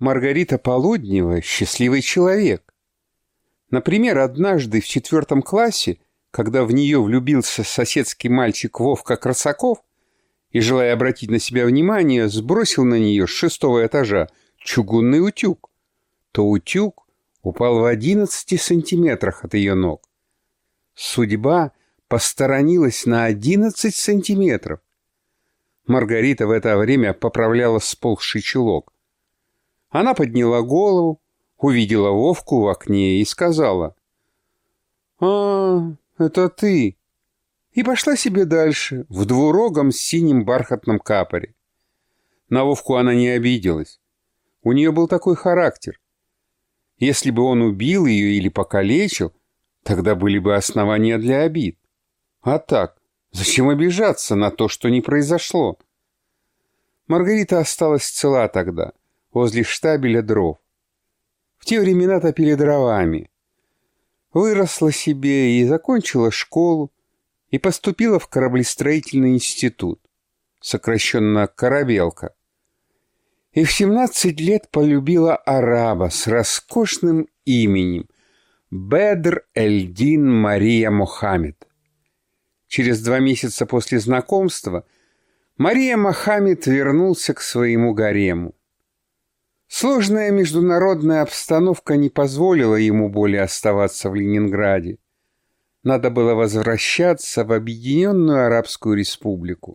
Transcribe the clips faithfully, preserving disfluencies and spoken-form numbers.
Маргарита Полуднева – счастливый человек. Например, однажды в четвертом классе, когда в нее влюбился соседский мальчик Вовка Красаков и, желая обратить на себя внимание, сбросил на нее с шестого этажа чугунный утюг, то утюг упал в одиннадцати сантиметрах от ее ног. Судьба посторонилась на одиннадцать сантиметров. Маргарита в это время поправляла сползший чулок. Она подняла голову, увидела Вовку в окне и сказала: «А, это ты!» И пошла себе дальше, в двурогом синем бархатном капоре. На Вовку она не обиделась. У нее был такой характер. Если бы он убил ее или покалечил, тогда были бы основания для обид. А так, зачем обижаться на то, что не произошло? Маргарита осталась цела тогда, возле штабеля дров. В те времена топили дровами. Выросла себе и закончила школу, и поступила в кораблестроительный институт, сокращенно «Корабелка». И в семнадцать лет полюбила араба с роскошным именем Бедр эль-Дин Мария Мохаммед. Через два месяца после знакомства Мария Мохаммед вернулся к своему гарему. Сложная международная обстановка не позволила ему более оставаться в Ленинграде. Надо было возвращаться в Объединенную Арабскую Республику.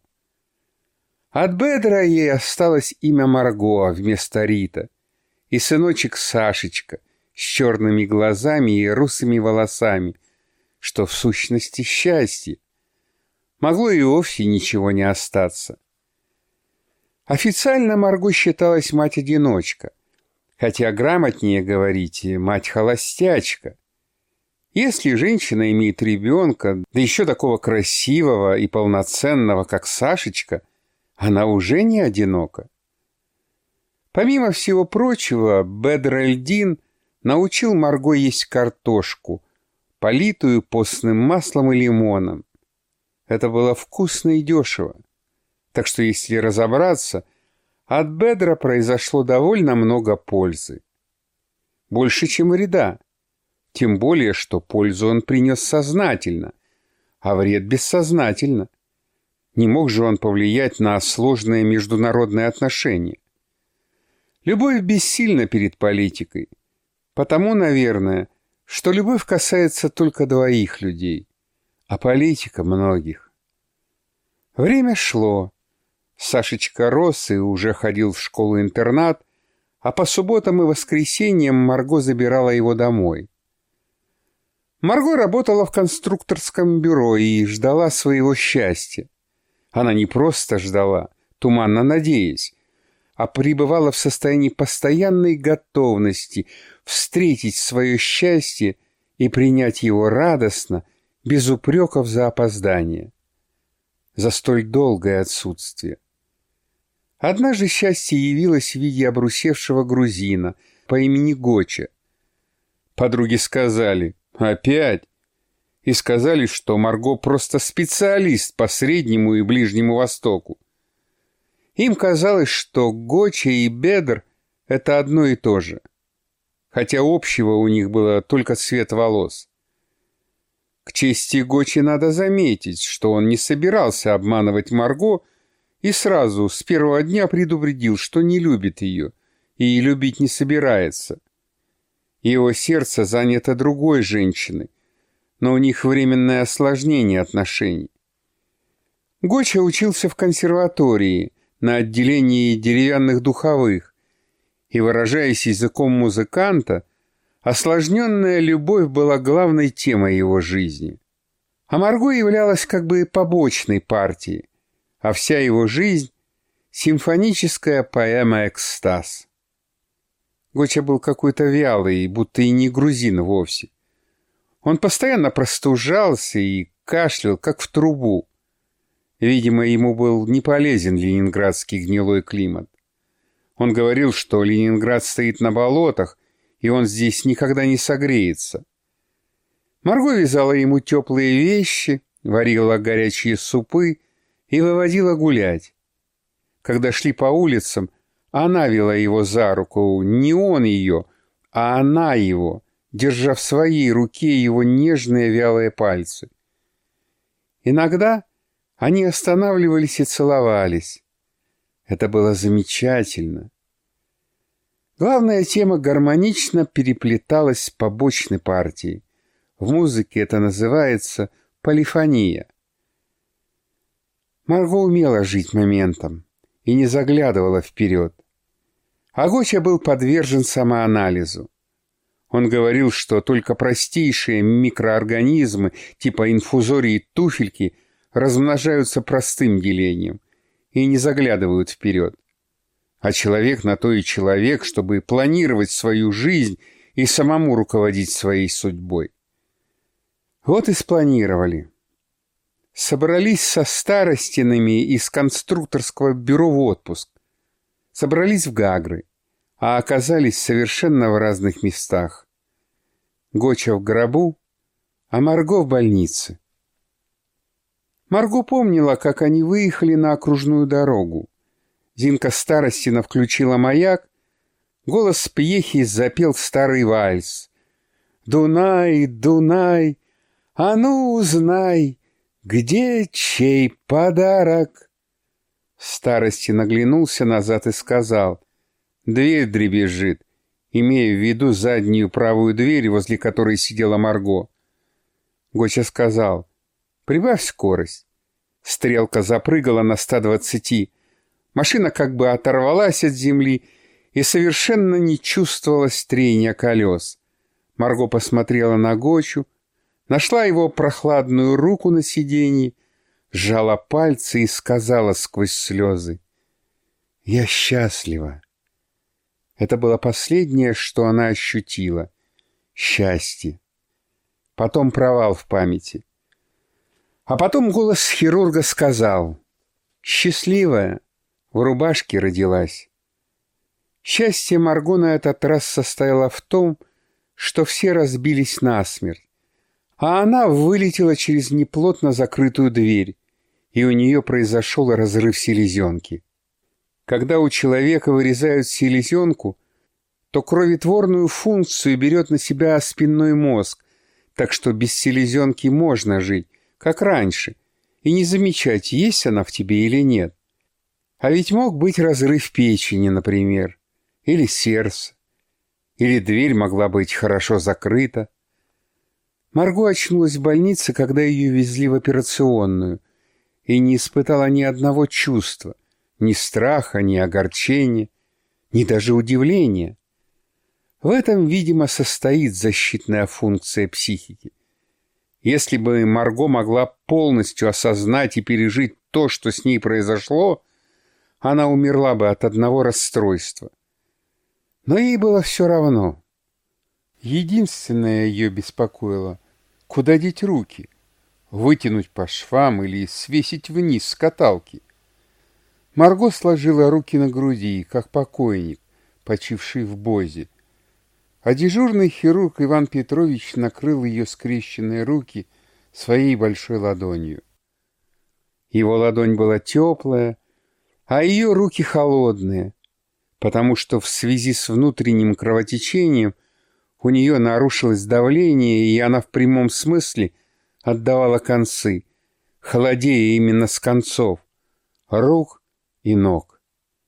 От Бедра ей осталось имя Марго вместо Рита, и сыночек Сашечка с черными глазами и русыми волосами, что в сущности счастье. Могло и вовсе ничего не остаться. Официально Марго считалась мать-одиночка, хотя грамотнее говорить мать-холостячка. Если женщина имеет ребенка, да еще такого красивого и полноценного, как Сашечка, она уже не одинока. Помимо всего прочего, Бедр эль-Дин научил Марго есть картошку, политую постным маслом и лимоном. Это было вкусно и дешево. Так что, если разобраться, от Бедра произошло довольно много пользы. Больше, чем вреда. Тем более, что пользу он принес сознательно, а вред бессознательно. Не мог же он повлиять на сложные международные отношения. Любовь бессильна перед политикой. Потому, наверное, что любовь касается только двоих людей, а политика многих. Время шло. Сашечка рос и уже ходил в школу-интернат, а по субботам и воскресеньям Марго забирала его домой. Марго работала в конструкторском бюро и ждала своего счастья. Она не просто ждала, туманно надеясь, а пребывала в состоянии постоянной готовности встретить свое счастье и принять его радостно, без упреков за опоздание, за столь долгое отсутствие. Однажды счастье явилось в виде обрусевшего грузина по имени Гоча. Подруги сказали: «Опять?» И сказали, что Марго просто специалист по Среднему и Ближнему Востоку. Им казалось, что Гоча и Бедр — это одно и то же, хотя общего у них было только цвет волос. К чести Гочи надо заметить, что он не собирался обманывать Марго и сразу с первого дня предупредил, что не любит ее и любить не собирается. Его сердце занято другой женщиной, но у них временное осложнение отношений. Гоча учился в консерватории на отделении деревянных духовых, и, выражаясь языком музыканта, осложненная любовь была главной темой его жизни. А Марго являлась как бы побочной партией, а вся его жизнь — симфоническая поэма «Экстаз». Гоча был какой-то вялый, будто и не грузин вовсе. Он постоянно простужался и кашлял, как в трубу. Видимо, ему был не полезен ленинградский гнилой климат. Он говорил, что Ленинград стоит на болотах, и он здесь никогда не согреется. Марго вязала ему теплые вещи, варила горячие супы и выводила гулять. Когда шли по улицам, Она вела его за руку, не он ее, а она его, держа в своей руке его нежные вялые пальцы. Иногда они останавливались и целовались. Это было замечательно. Главная тема гармонично переплеталась с побочной партией. В музыке это называется полифония. Марго умела жить моментом и не заглядывала вперед. А Гоча был подвержен самоанализу. Он говорил, что только простейшие микроорганизмы типа инфузории и туфельки размножаются простым делением и не заглядывают вперед. А человек на то и человек, чтобы планировать свою жизнь и самому руководить своей судьбой. Вот и спланировали. Собрались со Старостинами из конструкторского бюро в отпуск. Собрались в Гагры, а оказались совершенно в разных местах. Гоча в гробу, а Марго в больнице. Марго помнила, как они выехали на окружную дорогу. Зинка Старостина включила маяк, голос Пьехи запел старый вальс. «Дунай, Дунай, а ну узнай, где чей подарок?» Старостин оглянулся назад и сказал: «Дверь дребезжит», имея в виду заднюю правую дверь, возле которой сидела Марго. Гоча сказал: «Прибавь скорость». Стрелка запрыгала на ста двадцати. Машина как бы оторвалась от земли и совершенно не чувствовалось трения колес. Марго посмотрела на Гочу, нашла его прохладную руку на сиденье, сжала пальцы и сказала сквозь слезы: «Я счастлива». Это было последнее, что она ощутила. Счастье. Потом провал в памяти. А потом голос хирурга сказал: «Счастливая, в рубашке родилась». Счастье Марго на этот раз состояло в том, что все разбились насмерть, а она вылетела через неплотно закрытую дверь, и у нее произошел разрыв селезенки. Когда у человека вырезают селезенку, то кроветворную функцию берет на себя спинной мозг, так что без селезенки можно жить, как раньше, и не замечать, есть она в тебе или нет. А ведь мог быть разрыв печени, например, или сердца, или дверь могла быть хорошо закрыта. Марго очнулась в больнице, когда ее везли в операционную, и не испытала ни одного чувства, ни страха, ни огорчения, ни даже удивления. В этом, видимо, состоит защитная функция психики. Если бы Марго могла полностью осознать и пережить то, что с ней произошло, она умерла бы от одного расстройства. Но ей было все равно. Единственное ее беспокоило, куда деть руки, вытянуть по швам или свесить вниз с каталки. Марго сложила руки на груди, как покойник, почивший в бозе, а дежурный хирург Иван Петрович накрыл ее скрещенные руки своей большой ладонью. Его ладонь была теплая, а ее руки холодные, потому что в связи с внутренним кровотечением у нее нарушилось давление, и она в прямом смысле отдавала концы, холодея именно с концов, рук и ног.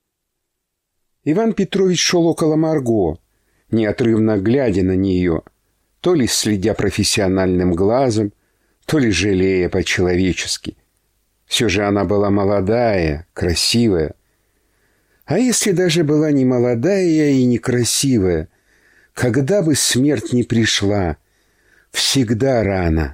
Иван Петрович шел около Марго, неотрывно глядя на нее, то ли следя профессиональным глазом, то ли жалея по-человечески. Все же она была молодая, красивая. А если даже была не молодая и не красивая, когда бы смерть не пришла, всегда рано.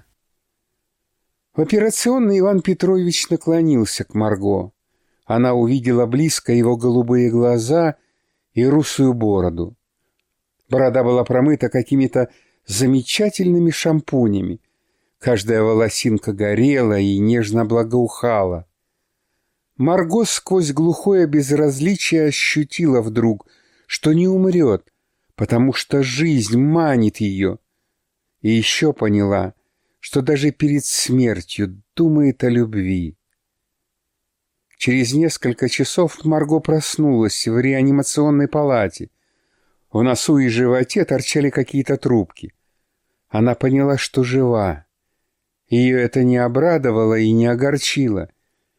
В операционной Иван Петрович наклонился к Марго. Она увидела близко его голубые глаза и русую бороду. Борода была промыта какими-то замечательными шампунями. Каждая волосинка горела и нежно благоухала. Марго сквозь глухое безразличие ощутила вдруг, что не умрет, потому что жизнь манит ее. И еще поняла, что даже перед смертью думает о любви. Через несколько часов Марго проснулась в реанимационной палате. В носу и животе торчали какие-то трубки. Она поняла, что жива. Ее это не обрадовало и не огорчило.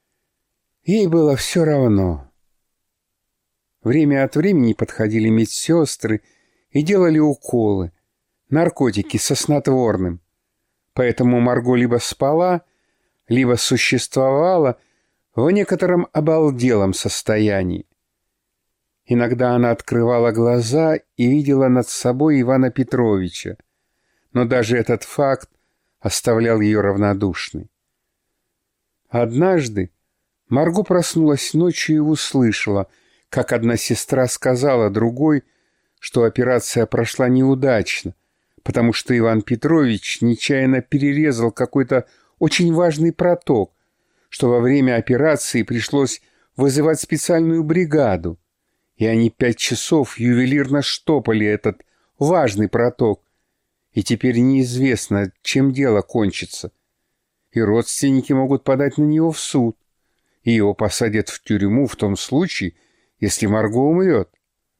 Ей было все равно. Время от времени подходили медсестры и делали уколы, наркотики со снотворным. Поэтому Марго либо спала, либо существовала в некотором обалделом состоянии. Иногда она открывала глаза и видела над собой Ивана Петровича, но даже этот факт оставлял ее равнодушной. Однажды Марго проснулась ночью и услышала, как одна сестра сказала другой, что операция прошла неудачно, потому что Иван Петрович нечаянно перерезал какой-то очень важный проток, что во время операции пришлось вызывать специальную бригаду, и они пять часов ювелирно штопали этот важный проток, и теперь неизвестно, чем дело кончится. И родственники могут подать на него в суд, и его посадят в тюрьму в том случае, если Марго умрет.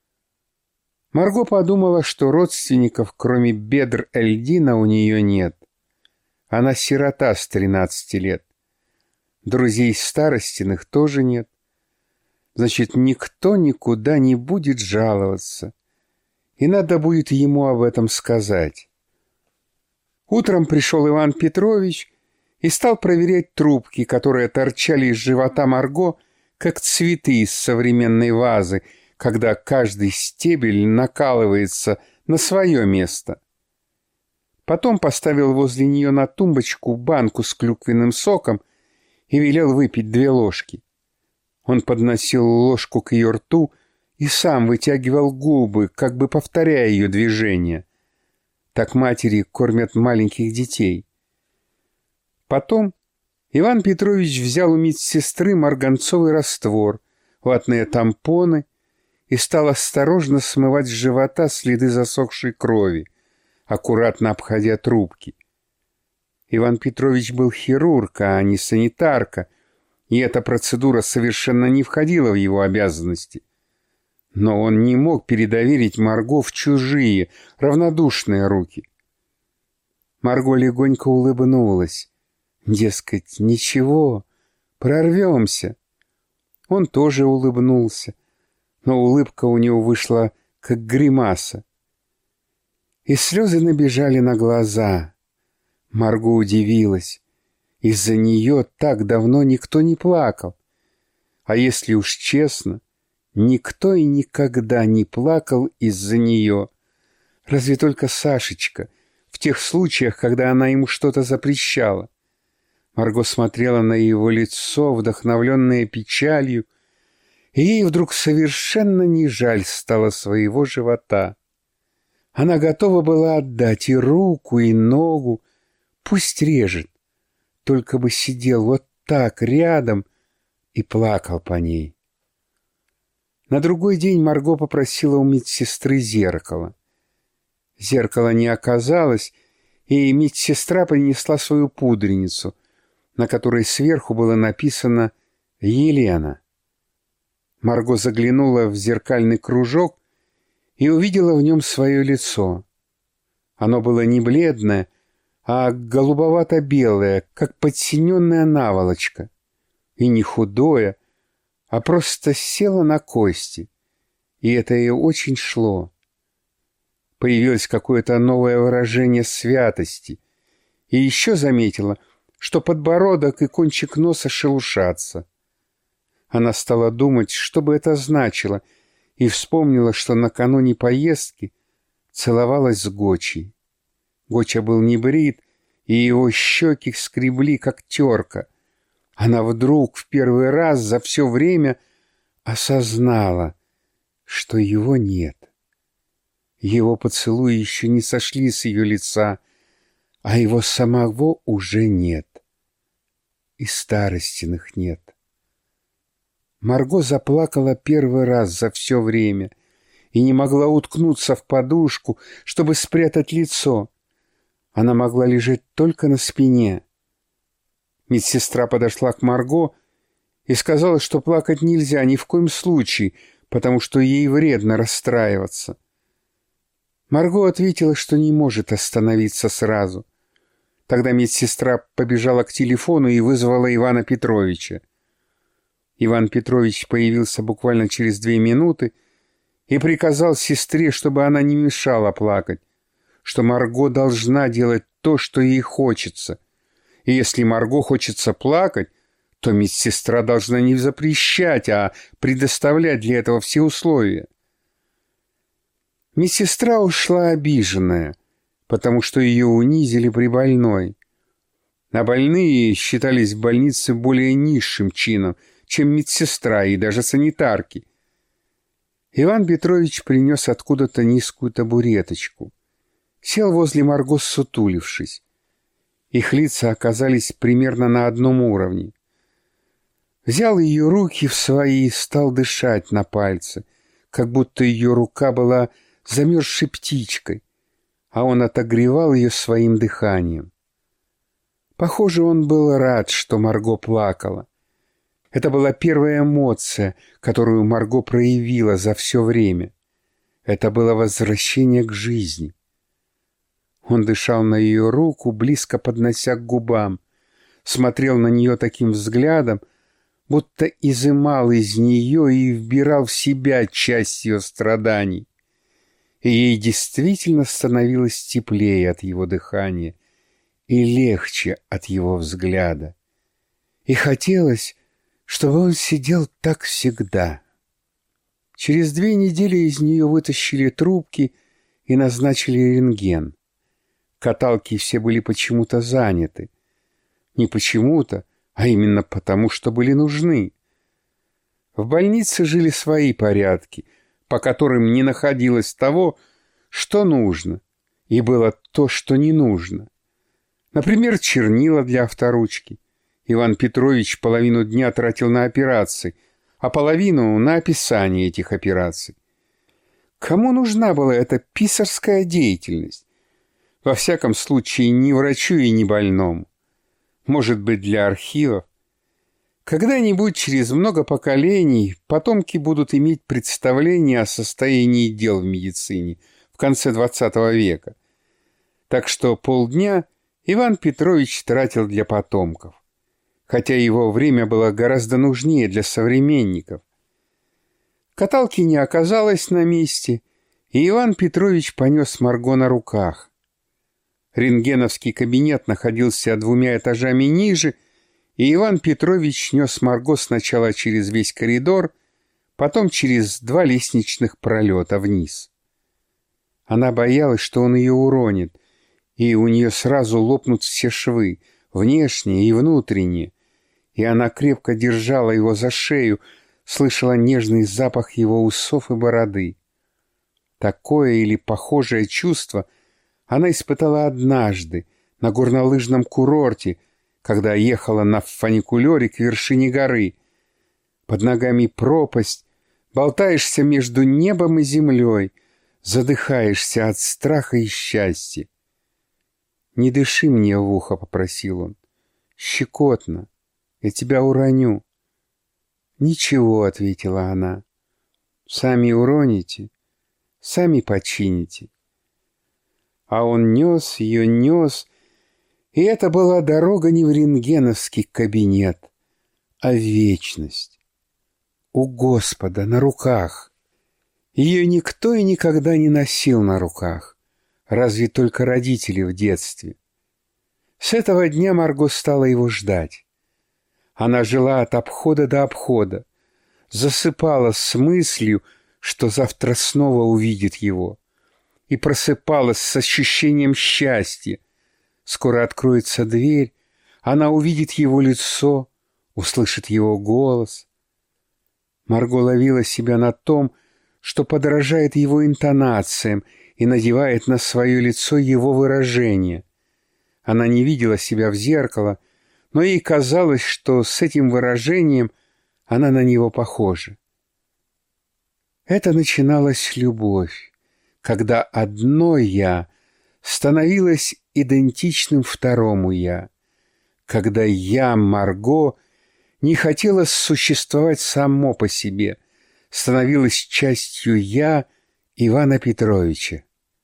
Марго подумала, что родственников, кроме Бедр эль-Дина, у нее нет. Она сирота с тринадцати лет. Друзей старостиных тоже нет. Значит, никто никуда не будет жаловаться. И надо будет ему об этом сказать. Утром пришел Иван Петрович и стал проверять трубки, которые торчали из живота Марго, как цветы из современной вазы, когда каждый стебель накалывается на свое место. Потом поставил возле нее на тумбочку банку с клюквенным соком и велел выпить две ложки. Он подносил ложку к ее рту и сам вытягивал губы, как бы повторяя ее движения. Так матери кормят маленьких детей. Потом Иван Петрович взял у медсестры марганцовый раствор, ватные тампоны и стал осторожно смывать с живота следы засохшей крови, аккуратно обходя трубки. Иван Петрович был хирург, а не санитарка, и эта процедура совершенно не входила в его обязанности. Но он не мог передоверить Марго в чужие, равнодушные руки. Марго легонько улыбнулась. Дескать, ничего, прорвемся. Он тоже улыбнулся, но улыбка у него вышла как гримаса. И слезы набежали на глаза. Марго удивилась. Из-за нее так давно никто не плакал. А если уж честно, никто и никогда не плакал из-за нее. Разве только Сашечка, в тех случаях, когда она ему что-то запрещала. Марго смотрела на его лицо, вдохновленное печалью, и ей вдруг совершенно не жаль стало своего живота. Она готова была отдать и руку, и ногу, пусть режет, только бы сидел вот так рядом и плакал по ней. На другой день Марго попросила у медсестры зеркало. Зеркала не оказалось, и медсестра принесла свою пудреницу, на которой сверху было написано «Елена». Марго заглянула в зеркальный кружок и увидела в нем свое лицо. Оно было не бледное, а голубовато-белое, как подсиненная наволочка, и не худое, а просто село на кости, и это ей очень шло. Появилось какое-то новое выражение святости, и еще заметила, что подбородок и кончик носа шелушатся. Она стала думать, что бы это значило, и вспомнила, что накануне поездки целовалась с Гочей. Гоча был не брит, и его щеки скребли, как терка. Она вдруг в первый раз за все время осознала, что его нет. Его поцелуи еще не сошли с ее лица, а его самого уже нет. И старостиных нет. Марго заплакала первый раз за все время и не могла уткнуться в подушку, чтобы спрятать лицо. Она могла лежать только на спине. Медсестра подошла к Марго и сказала, что плакать нельзя ни в коем случае, потому что ей вредно расстраиваться. Марго ответила, что не может остановиться сразу. Тогда медсестра побежала к телефону и вызвала Ивана Петровича. Иван Петрович появился буквально через две минуты и приказал сестре, чтобы она не мешала плакать, что Марго должна делать то, что ей хочется. И если Марго хочется плакать, то медсестра должна не запрещать, а предоставлять для этого все условия. Медсестра ушла обиженная, потому что ее унизили при больной. А больные считались в больнице более низшим чином, чем медсестра и даже санитарки. Иван Петрович принес откуда-то низкую табуреточку. Сел возле Марго, сутулившись. Их лица оказались примерно на одном уровне. Взял ее руки в свои и стал дышать на пальцы, как будто ее рука была замерзшей птичкой, а он отогревал ее своим дыханием. Похоже, он был рад, что Марго плакала. Это была первая эмоция, которую Марго проявила за все время. Это было возвращение к жизни. Он дышал на ее руку, близко поднося к губам, смотрел на нее таким взглядом, будто изымал из нее и вбирал в себя часть ее страданий. И ей действительно становилось теплее от его дыхания и легче от его взгляда. И хотелось, чтобы он сидел так всегда. Через две недели из нее вытащили трубки и назначили рентген. Каталки все были почему-то заняты. Не почему-то, а именно потому, что были нужны. В больнице жили свои порядки, по которым не находилось того, что нужно, и было то, что не нужно. Например, чернила для авторучки. Иван Петрович половину дня тратил на операции, а половину на описание этих операций. Кому нужна была эта писарская деятельность? Во всяком случае, ни врачу и ни больному. Может быть, для архивов. Когда-нибудь, через много поколений, потомки будут иметь представление о состоянии дел в медицине в конце двадцатого века. Так что полдня Иван Петрович тратил для потомков, хотя его время было гораздо нужнее для современников. Каталки не оказалось на месте, и Иван Петрович понес Марго на руках. Рентгеновский кабинет находился двумя этажами ниже, и Иван Петрович нес Марго сначала через весь коридор, потом через два лестничных пролета вниз. Она боялась, что он ее уронит, и у нее сразу лопнут все швы, внешние и внутренние, и она крепко держала его за шею, слышала нежный запах его усов и бороды. Такое или похожее чувство она испытала однажды на горнолыжном курорте, когда ехала на фуникулере к вершине горы. Под ногами пропасть, болтаешься между небом и землей, задыхаешься от страха и счастья. «Не дыши мне в ухо», — попросил он. «Щекотно. Я тебя уроню». «Ничего», — ответила она. «Сами уроните, сами почините». А он нес ее, нес, и это была дорога не в рентгеновский кабинет, а в вечность. У Господа на руках. Ее никто и никогда не носил на руках, разве только родители в детстве. С этого дня Марго стала его ждать. Она жила от обхода до обхода, засыпала с мыслью, что завтра снова увидит его, и просыпалась с ощущением счастья. Скоро откроется дверь, она увидит его лицо, услышит его голос. Марго ловила себя на том, что подражает его интонациям и надевает на свое лицо его выражение. Она не видела себя в зеркало, но ей казалось, что с этим выражением она на него похожа. Это начиналась любовь, когда одно «я» становилось идентичным второму «я», когда «я» Марго не хотело существовать само по себе, становилось частью «я» Ивана Петровича.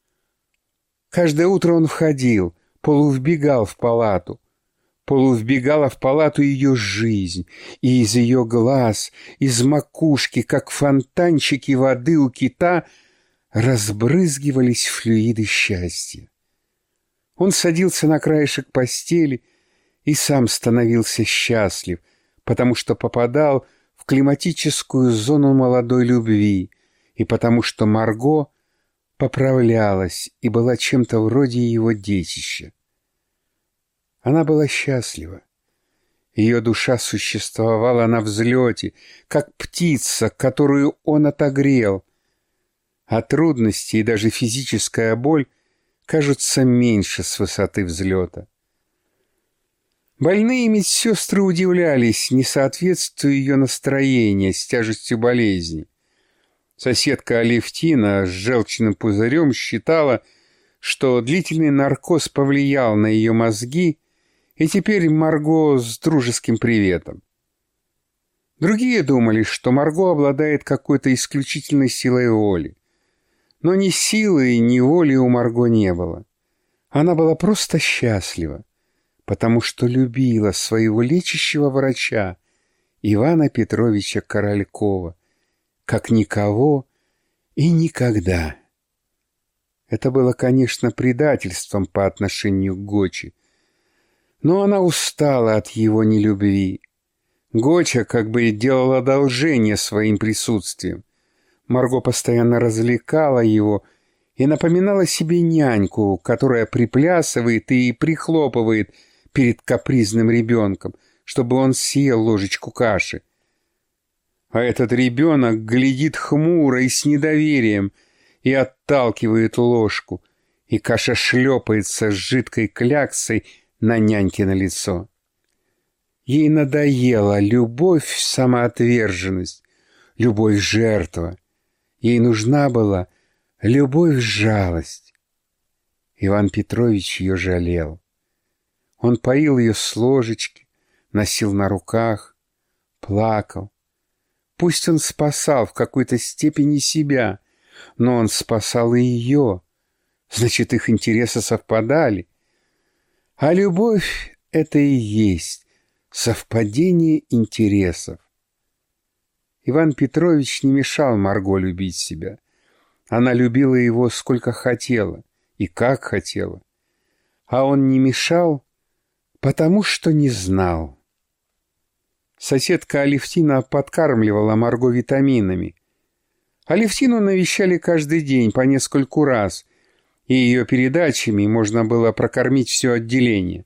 Каждое утро он входил, полувбегал в палату, полувбегала в палату ее жизнь, и из ее глаз, из макушки, как фонтанчики воды у кита, разбрызгивались флюиды счастья. Он садился на краешек постели и сам становился счастлив, потому что попадал в климатическую зону молодой любви, и потому что Марго поправлялась и была чем-то вроде его детища. Она была счастлива. Ее душа существовала на взлете, как птица, которую он отогрел, а трудности и даже физическая боль кажутся меньше с высоты взлета. Больные медсестры удивлялись несоответствию ее настроения с тяжестью болезни. Соседка Алевтина с желчным пузырем считала, что длительный наркоз повлиял на ее мозги, и теперь Марго с дружеским приветом. Другие думали, что Марго обладает какой-то исключительной силой воли. Но ни силы, ни воли у Марго не было. Она была просто счастлива, потому что любила своего лечащего врача Ивана Петровича Королькова, как никого и никогда. Это было, конечно, предательством по отношению к Гочи, но она устала от его нелюбви. Гоча как бы делала одолжение своим присутствием. Марго постоянно развлекала его и напоминала себе няньку, которая приплясывает и прихлопывает перед капризным ребенком, чтобы он съел ложечку каши. А этот ребенок глядит хмуро и с недоверием и отталкивает ложку, и каша шлепается с жидкой кляксой на нянькино лицо. Ей надоела любовь-самоотверженность, любовь-жертва. Ей нужна была любовь-жалость. Иван Петрович ее жалел. Он поил ее с ложечки, носил на руках, плакал. Пусть он спасал в какой-то степени себя, но он спасал и ее. Значит, их интересы совпадали. А любовь — это и есть совпадение интересов. Иван Петрович не мешал Марго любить себя. Она любила его сколько хотела и как хотела. А он не мешал, потому что не знал. Соседка Алевтина подкармливала Марго витаминами. Алевтину навещали каждый день по нескольку раз, и ее передачами можно было прокормить все отделение.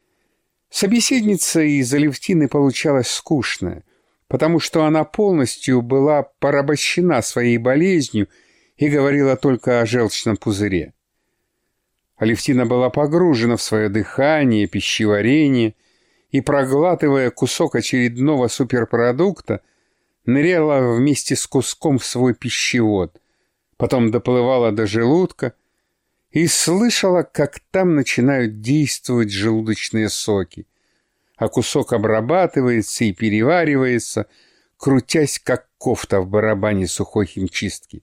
Собеседница из Алевтины получалась скучная, потому что она полностью была порабощена своей болезнью и говорила только о желчном пузыре. Алевтина была погружена в свое дыхание, пищеварение, и, проглатывая кусок очередного суперпродукта, ныряла вместе с куском в свой пищевод, потом доплывала до желудка и слышала, как там начинают действовать желудочные соки, а кусок обрабатывается и переваривается, крутясь, как кофта в барабане сухой химчистки.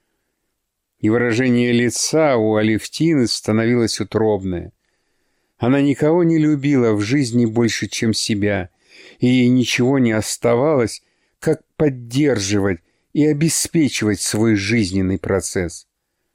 И выражение лица у Алевтины становилось утробное. Она никого не любила в жизни больше, чем себя, и ей ничего не оставалось, как поддерживать и обеспечивать свой жизненный процесс.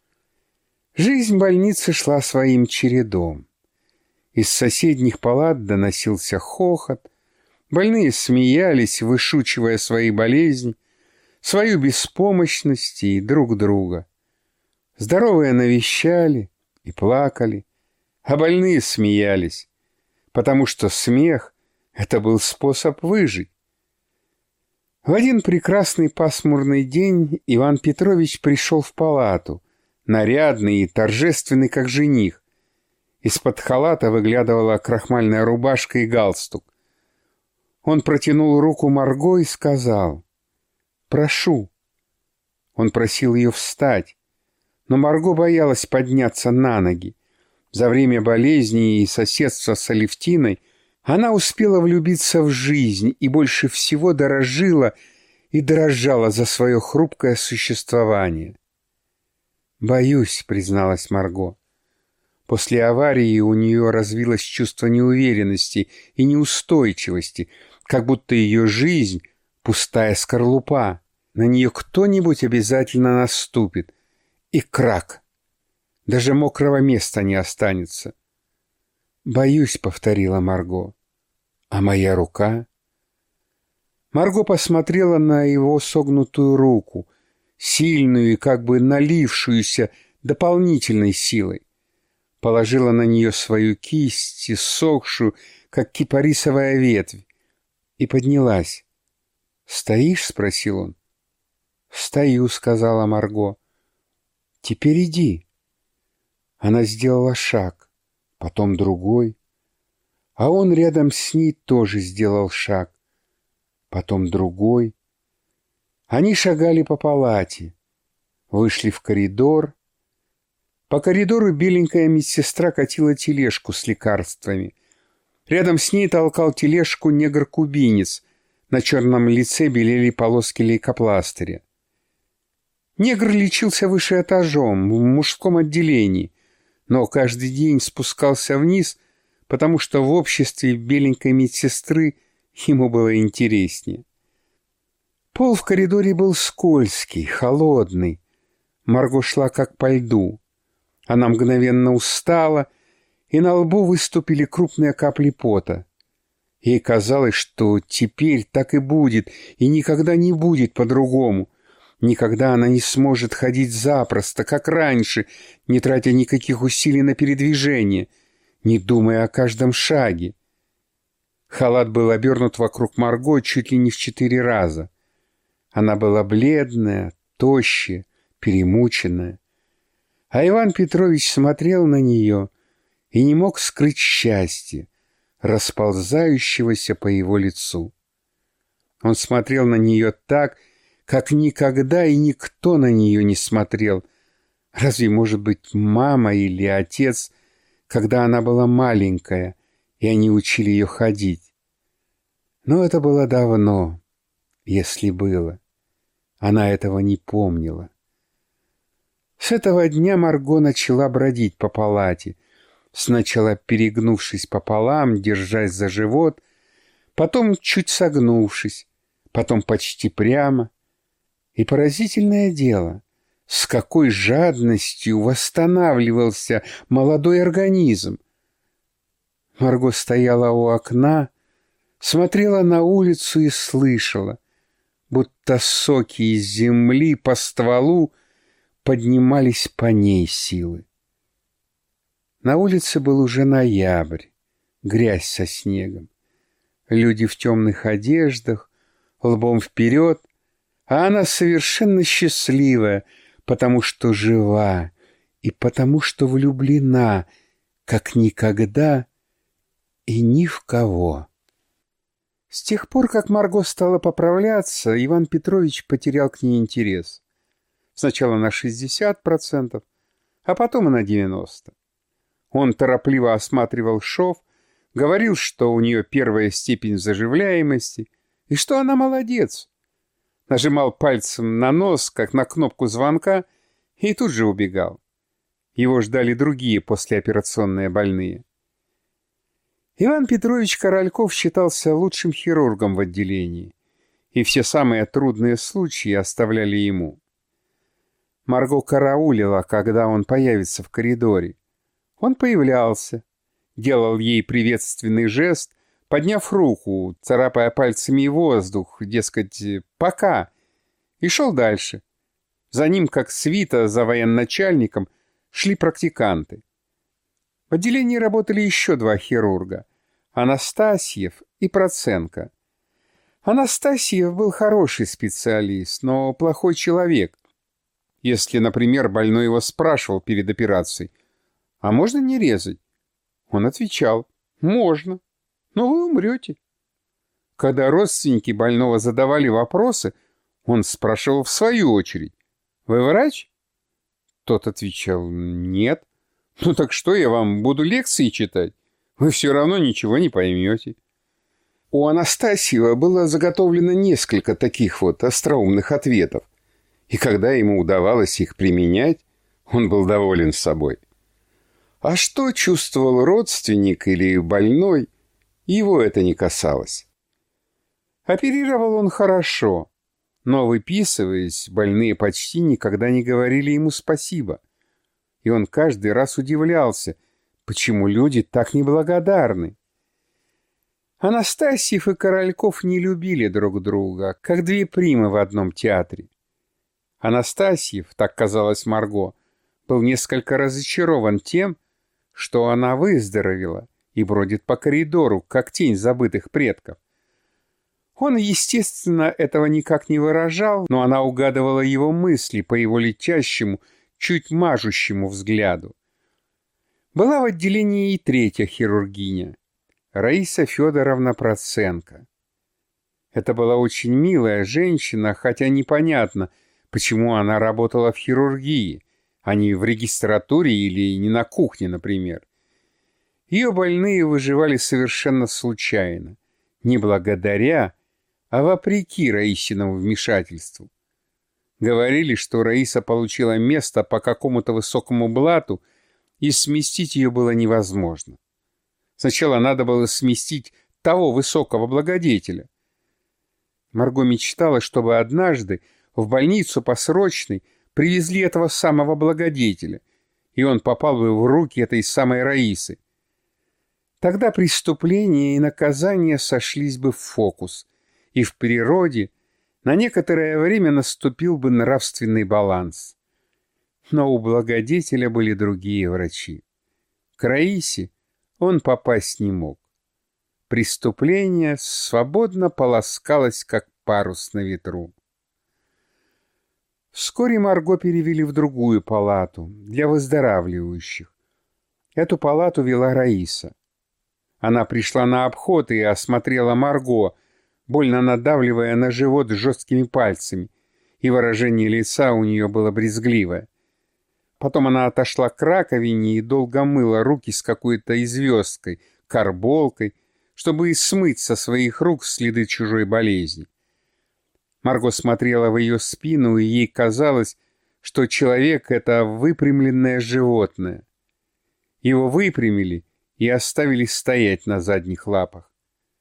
Жизнь больницы шла своим чередом. Из соседних палат доносился хохот, больные смеялись, вышучивая свои болезни, свою беспомощность и друг друга. Здоровые навещали и плакали, а больные смеялись, потому что смех — это был способ выжить. В один прекрасный пасмурный день Иван Петрович пришел в палату, нарядный и торжественный, как жених. Из-под халата выглядывала крахмальная рубашка и галстук. Он протянул руку Марго и сказал: «Прошу». Он просил ее встать, но Марго боялась подняться на ноги. За время болезни и соседства с Алевтиной Она успела влюбиться в жизнь и больше всего дорожила и дрожала за свое хрупкое существование. «Боюсь», — призналась Марго. После аварии у нее развилось чувство неуверенности и неустойчивости, как будто ее жизнь — пустая скорлупа. На нее кто-нибудь обязательно наступит. И крах. Даже мокрого места не останется. «Боюсь», — повторила Марго. «А моя рука?» Марго посмотрела на его согнутую руку, сильную и как бы налившуюся дополнительной силой. Положила на нее свою кисть, иссохшую, как кипарисовая ветвь, и поднялась. «Стоишь?» — спросил он. «Стою», — сказала Марго. «Теперь иди». Она сделала шаг, потом другой, а он рядом с ней тоже сделал шаг, потом другой. Они шагали по палате, вышли в коридор. По коридору беленькая медсестра катила тележку с лекарствами. Рядом с ней толкал тележку негр-кубинец. На черном лице белели полоски лейкопластыря. Негр лечился выше этажом, в мужском отделении, но каждый день спускался вниз, потому что в обществе беленькой медсестры ему было интереснее. Пол в коридоре был скользкий, холодный. Марго шла как по льду. Она мгновенно устала, и на лбу выступили крупные капли пота. Ей казалось, что теперь так и будет, и никогда не будет по-другому. Никогда она не сможет ходить запросто, как раньше, не тратя никаких усилий на передвижение, не думая о каждом шаге. Халат был обернут вокруг Марго чуть ли не в четыре раза. Она была бледная, тощая, перемученная. А Иван Петрович смотрел на нее и не мог скрыть счастья, расползающегося по его лицу. Он смотрел на нее так, как никогда и никто на нее не смотрел. Разве, может быть, мама или отец, когда она была маленькая, и они учили ее ходить? Но это было давно, если было. Она этого не помнила. С этого дня Марго начала бродить по палате, сначала перегнувшись пополам, держась за живот, потом чуть согнувшись, потом почти прямо. И поразительное дело, с какой жадностью восстанавливался молодой организм. Марго стояла у окна, смотрела на улицу и слышала, будто соки из земли по стволу поднимались по ней силы. На улице был уже ноябрь, грязь со снегом. Люди в темных одеждах, лбом вперед, а она совершенно счастливая, потому что жива и потому что влюблена, как никогда и ни в кого. С тех пор, как Марго стала поправляться, Иван Петрович потерял к ней интерес. Сначала на шестьдесят процентов, а потом и на девяносто процентов. Он торопливо осматривал шов, говорил, что у нее первая степень заживляемости и что она молодец. Нажимал пальцем на нос, как на кнопку звонка, и тут же убегал. Его ждали другие послеоперационные больные. Иван Петрович Корольков считался лучшим хирургом в отделении, и все самые трудные случаи оставляли ему. Марго караулила, когда он появится в коридоре. Он появлялся, делал ей приветственный жест, подняв руку, царапая пальцами воздух, дескать, «пока», и шел дальше. За ним, как свита за военачальником, шли практиканты. В отделении работали еще два хирурга — Анастасьев и Проценко. Анастасьев был хороший специалист, но плохой человек. Если, например, больной его спрашивал перед операцией: «А можно не резать?» Он отвечал: «Можно, но вы умрете». Когда родственники больного задавали вопросы, он спрашивал в свою очередь: «Вы врач?» Тот отвечал: «Нет». «Ну так что, я вам буду лекции читать? Вы все равно ничего не поймете. У Анастасьева было заготовлено несколько таких вот остроумных ответов, и когда ему удавалось их применять, он был доволен собой. А что чувствовал родственник или больной, его это не касалось. Оперировал он хорошо, но, выписываясь, больные почти никогда не говорили ему спасибо. И он каждый раз удивлялся, почему люди так неблагодарны. Анастасьев и Корольков не любили друг друга, как две примы в одном театре. Анастасьев, так казалось Марго, был несколько разочарован тем, что она выздоровела и бродит по коридору, как тень забытых предков. Он, естественно, этого никак не выражал, но она угадывала его мысли по его летящему, чуть мажущему взгляду. Была в отделении и третья хирургиня, Раиса Федоровна Проценко. Это была очень милая женщина, хотя непонятно, почему она работала в хирургии, а не в регистратуре или не на кухне, например. Ее больные выживали совершенно случайно, не благодаря, а вопреки Раисиному вмешательству. Говорили, что Раиса получила место по какому-то высокому блату, и сместить ее было невозможно. Сначала надо было сместить того высокого благодетеля. Марго мечтала, чтобы однажды в больницу по срочной привезли этого самого благодетеля, и он попал бы в руки этой самой Раисы. Тогда преступление и наказание сошлись бы в фокус, и в природе на некоторое время наступил бы нравственный баланс. Но у благодетеля были другие врачи. К Раисе он попасть не мог. Преступление свободно полоскалось, как парус на ветру. Вскоре Марго перевели в другую палату для выздоравливающих. Эту палату вела Раиса. Она пришла на обход и осмотрела Марго, больно надавливая на живот жесткими пальцами, и выражение лица у нее было брезгливое. Потом она отошла к раковине и долго мыла руки с какой-то известкой, карболкой, чтобы смыть со своих рук следы чужой болезни. Марго смотрела в ее спину, и ей казалось, что человек — это выпрямленное животное. Его выпрямили и оставили стоять на задних лапах.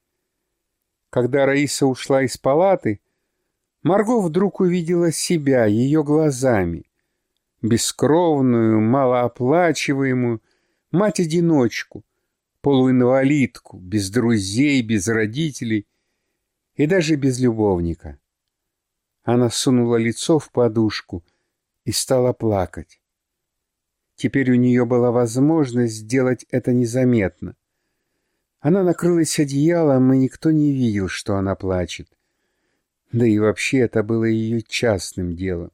Когда Раиса ушла из палаты, Марго вдруг увидела себя ее глазами, бескровную, малооплачиваемую мать-одиночку, полуинвалидку, без друзей, без родителей и даже без любовника. Она сунула лицо в подушку и стала плакать. Теперь у нее была возможность сделать это незаметно. Она накрылась одеялом, и никто не видел, что она плачет. Да и вообще это было ее частным делом.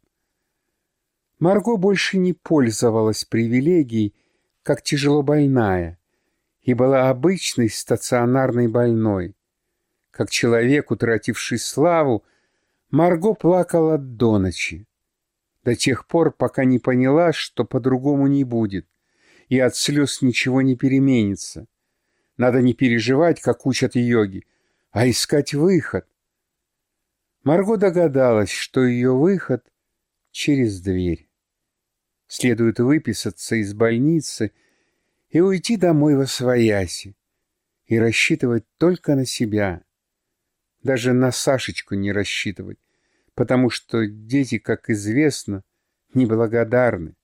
Марго больше не пользовалась привилегией, как тяжелобольная, и была обычной стационарной больной. Как человек, утративший славу, Марго плакала до ночи, до тех пор, пока не поняла, что по-другому не будет, и от слез ничего не переменится. Надо не переживать, как учат йоги, а искать выход. Марго догадалась, что ее выход через дверь. Следует выписаться из больницы и уйти домой восвояси, и рассчитывать только на себя. Даже на Сашечку не рассчитывать, потому что дети, как известно, неблагодарны.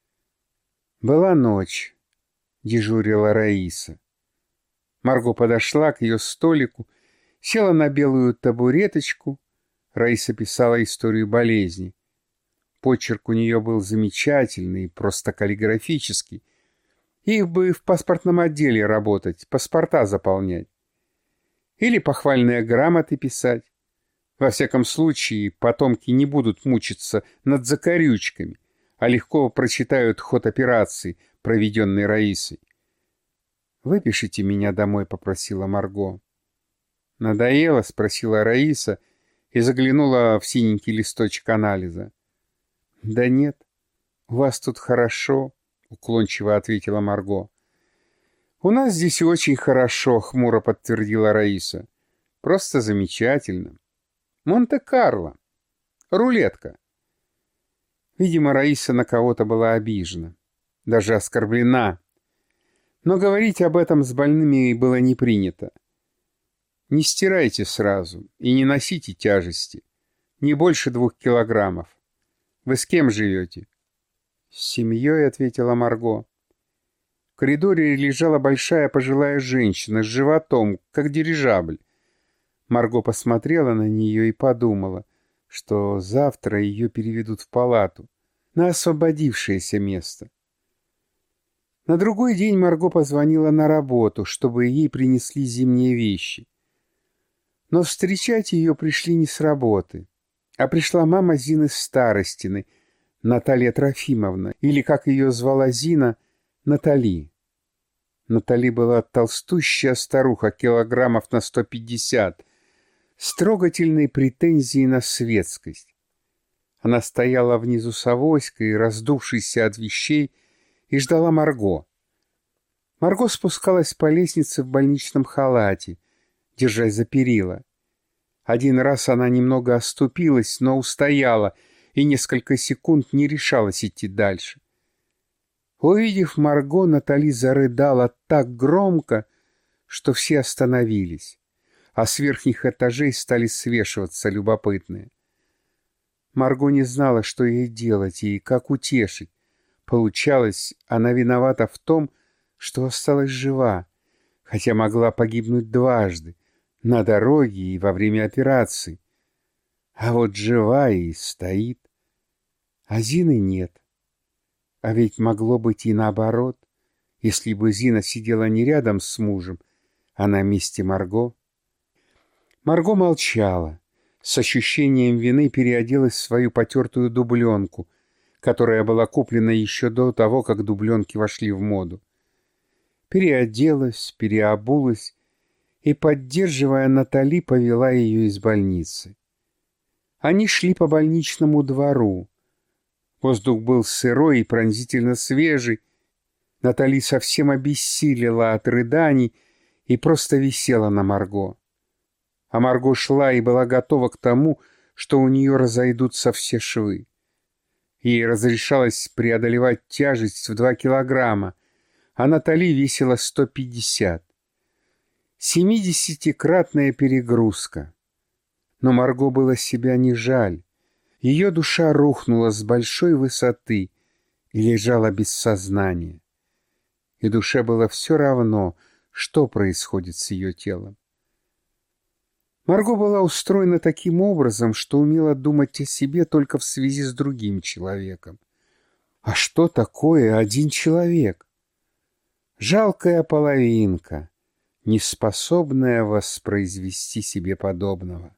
Была ночь, дежурила Раиса. Марго подошла к ее столику, села на белую табуреточку. Раиса писала историю болезни. Почерк у нее был замечательный, просто каллиграфический. Их бы в паспортном отделе работать, паспорта заполнять. Или похвальные грамоты писать. Во всяком случае, потомки не будут мучиться над закорючками, а легко прочитают ход операции, проведенной Раисой. «Выпишите меня домой», — попросила Марго. «Надоело?» — спросила Раиса и заглянула в синенький листочек анализа. «Да нет, у вас тут хорошо», — уклончиво ответила Марго. «У нас здесь очень хорошо», — хмуро подтвердила Раиса. «Просто замечательно. Монте-Карло. Рулетка». Видимо, Раиса на кого-то была обижена, даже оскорблена. Но говорить об этом с больными было не принято. Не стирайте сразу и не носите тяжести. Не больше двух килограммов. Вы с кем живете? С семьей, ответила Марго. В коридоре лежала большая пожилая женщина с животом, как дирижабль. Марго посмотрела на нее и подумала, что завтра ее переведут в палату, на освободившееся место. На другой день Марго позвонила на работу, чтобы ей принесли зимние вещи. Но встречать ее пришли не с работы, а пришла мама Зины Старостиной, Наталья Трофимовна, или, как ее звала Зина, Натали. Натали была толстущая старуха, килограммов на сто пятьдесят, с трогательной претензией на светскость. Она стояла внизу с авоськой, раздувшейся от вещей, и ждала Марго. Марго спускалась по лестнице в больничном халате, держась за перила. Один раз она немного оступилась, но устояла и несколько секунд не решалась идти дальше. Увидев Марго, Натали зарыдала так громко, что все остановились, а с верхних этажей стали свешиваться любопытные. Марго не знала, что ей делать и как утешить. Получалось, она виновата в том, что осталась жива, хотя могла погибнуть дважды, на дороге и во время операции. А вот жива и стоит. А Зины нет. А ведь могло быть и наоборот, если бы Зина сидела не рядом с мужем, а на месте Марго. Марго молчала, с ощущением вины переоделась в свою потертую дубленку, которая была куплена еще до того, как дубленки вошли в моду. Переоделась, переобулась и, поддерживая Натали, повела ее из больницы. Они шли по больничному двору. Воздух был сырой и пронзительно свежий. Натали совсем обессилела от рыданий и просто висела на Марго. А Марго шла и была готова к тому, что у нее разойдутся все швы. Ей разрешалось преодолевать тяжесть в два килограмма, а Натали весила сто пятьдесят. Семидесятикратная перегрузка. Но Марго было себя не жаль. Ее душа рухнула с большой высоты и лежала без сознания. И душе было все равно, что происходит с ее телом. Марго была устроена таким образом, что умела думать о себе только в связи с другим человеком. А что такое один человек? Жалкая половинка, неспособная воспроизвести себе подобного.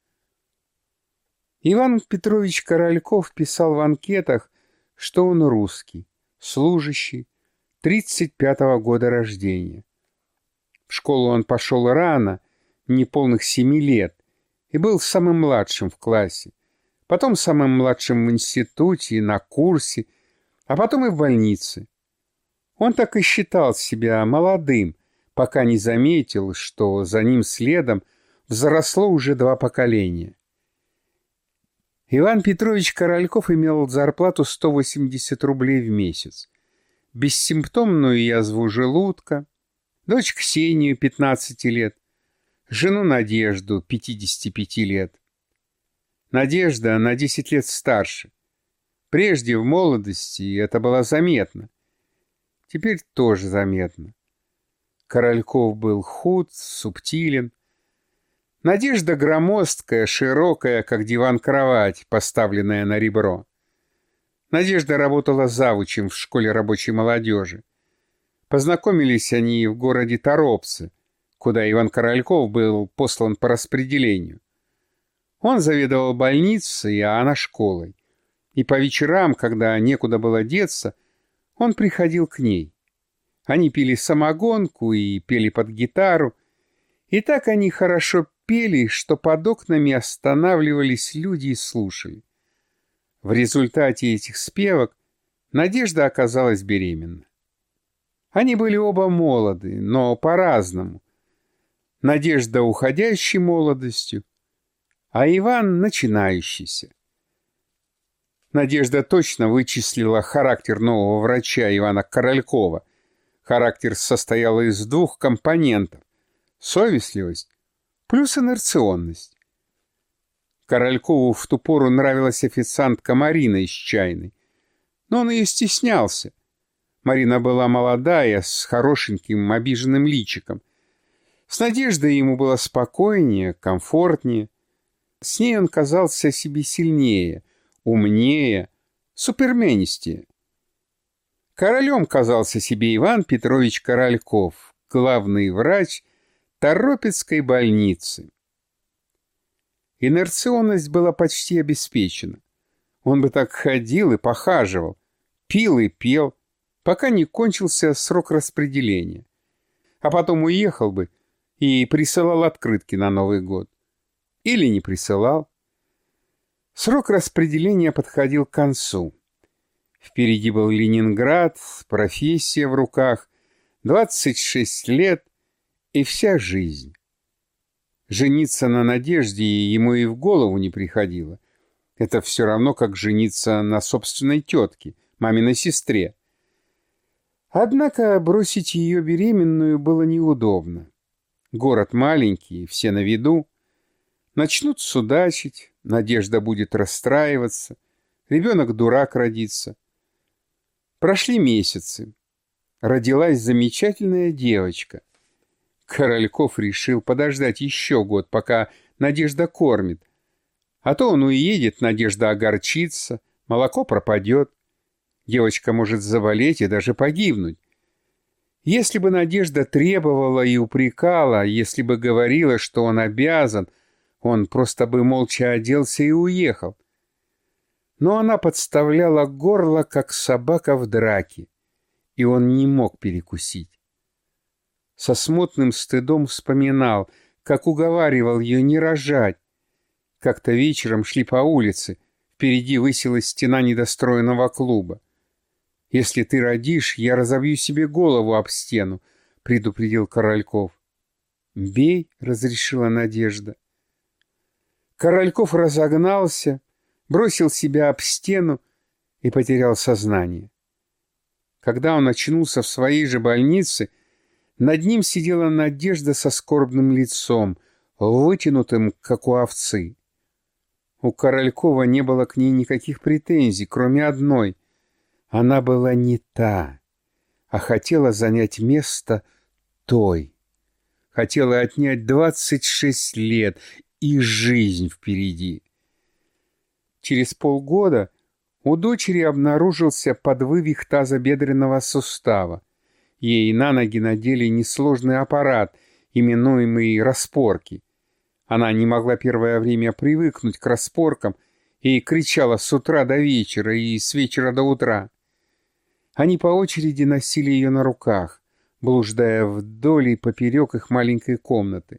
Иван Петрович Корольков писал в анкетах, что он русский, служащий, тридцать пятого года рождения. В школу он пошел рано, неполных семи лет, и был самым младшим в классе, потом самым младшим в институте и на курсе, а потом и в больнице. Он так и считал себя молодым, пока не заметил, что за ним следом взросло уже два поколения. Иван Петрович Корольков имел зарплату сто восемьдесят рублей в месяц, бессимптомную язву желудка, дочь Ксению, пятнадцати лет, жену Надежду, пятидесяти пяти лет. Надежда на десять лет старше. Прежде, в молодости, это было заметно. Теперь тоже заметно. Корольков был худ, субтилен. Надежда громоздкая, широкая, как диван-кровать, поставленная на ребро. Надежда работала завучем в школе рабочей молодежи. Познакомились они в городе Торопце, куда Иван Корольков был послан по распределению. Он заведовал больницей, а она школой. И по вечерам, когда некуда было деться, он приходил к ней. Они пили самогонку и пели под гитару. И так они хорошо пели, что под окнами останавливались люди и слушали. В результате этих спевок Надежда оказалась беременна. Они были оба молоды, но по-разному. Надежда уходящей молодостью, а Иван начинающийся. Надежда точно вычислила характер нового врача Ивана Королькова. Характер состоял из двух компонентов – совестливость плюс инерционность. Королькову в ту пору нравилась официантка Марина из чайной, но он ее стеснялся. Марина была молодая, с хорошеньким обиженным личиком. С Надеждой ему было спокойнее, комфортнее. С ней он казался себе сильнее, умнее, суперменистее. Королем казался себе Иван Петрович Корольков, главный врач Торопецкой больницы. Инерционность была почти обеспечена. Он бы так ходил и похаживал, пил и пел, пока не кончился срок распределения. А потом уехал бы и присылал открытки на Новый год. Или не присылал. Срок распределения подходил к концу. Впереди был Ленинград, профессия в руках, двадцать шесть лет и вся жизнь. Жениться на Надежде ему и в голову не приходило. Это все равно, как жениться на собственной тетке, маминой сестре. Однако бросить ее беременную было неудобно. Город маленький, все на виду. Начнут судачить, Надежда будет расстраиваться, ребенок дурак родится. Прошли месяцы. Родилась замечательная девочка. Корольков решил подождать еще год, пока Надежда кормит. А то он уедет, Надежда огорчится, молоко пропадет. Девочка может заболеть и даже погибнуть. Если бы Надежда требовала и упрекала, если бы говорила, что он обязан, он просто бы молча оделся и уехал. Но она подставляла горло, как собака в драке, и он не мог перекусить. Со смутным стыдом вспоминал, как уговаривал ее не рожать. Как-то вечером шли по улице, впереди высилась стена недостроенного клуба. «Если ты родишь, я разобью себе голову об стену», — предупредил Корольков. «Бей», — разрешила Надежда. Корольков разогнался, бросил себя об стену и потерял сознание. Когда он очнулся в своей же больнице, над ним сидела Надежда со скорбным лицом, вытянутым, как у овцы. У Королькова не было к ней никаких претензий, кроме одной. Она была не та, а хотела занять место той. Хотела отнять двадцать шесть лет и жизнь впереди. Через полгода у дочери обнаружился подвывих тазобедренного сустава. Ей на ноги надели несложный аппарат, именуемый распорки. Она не могла первое время привыкнуть к распоркам и кричала с утра до вечера и с вечера до утра. Они по очереди носили ее на руках, блуждая вдоль и поперек их маленькой комнаты.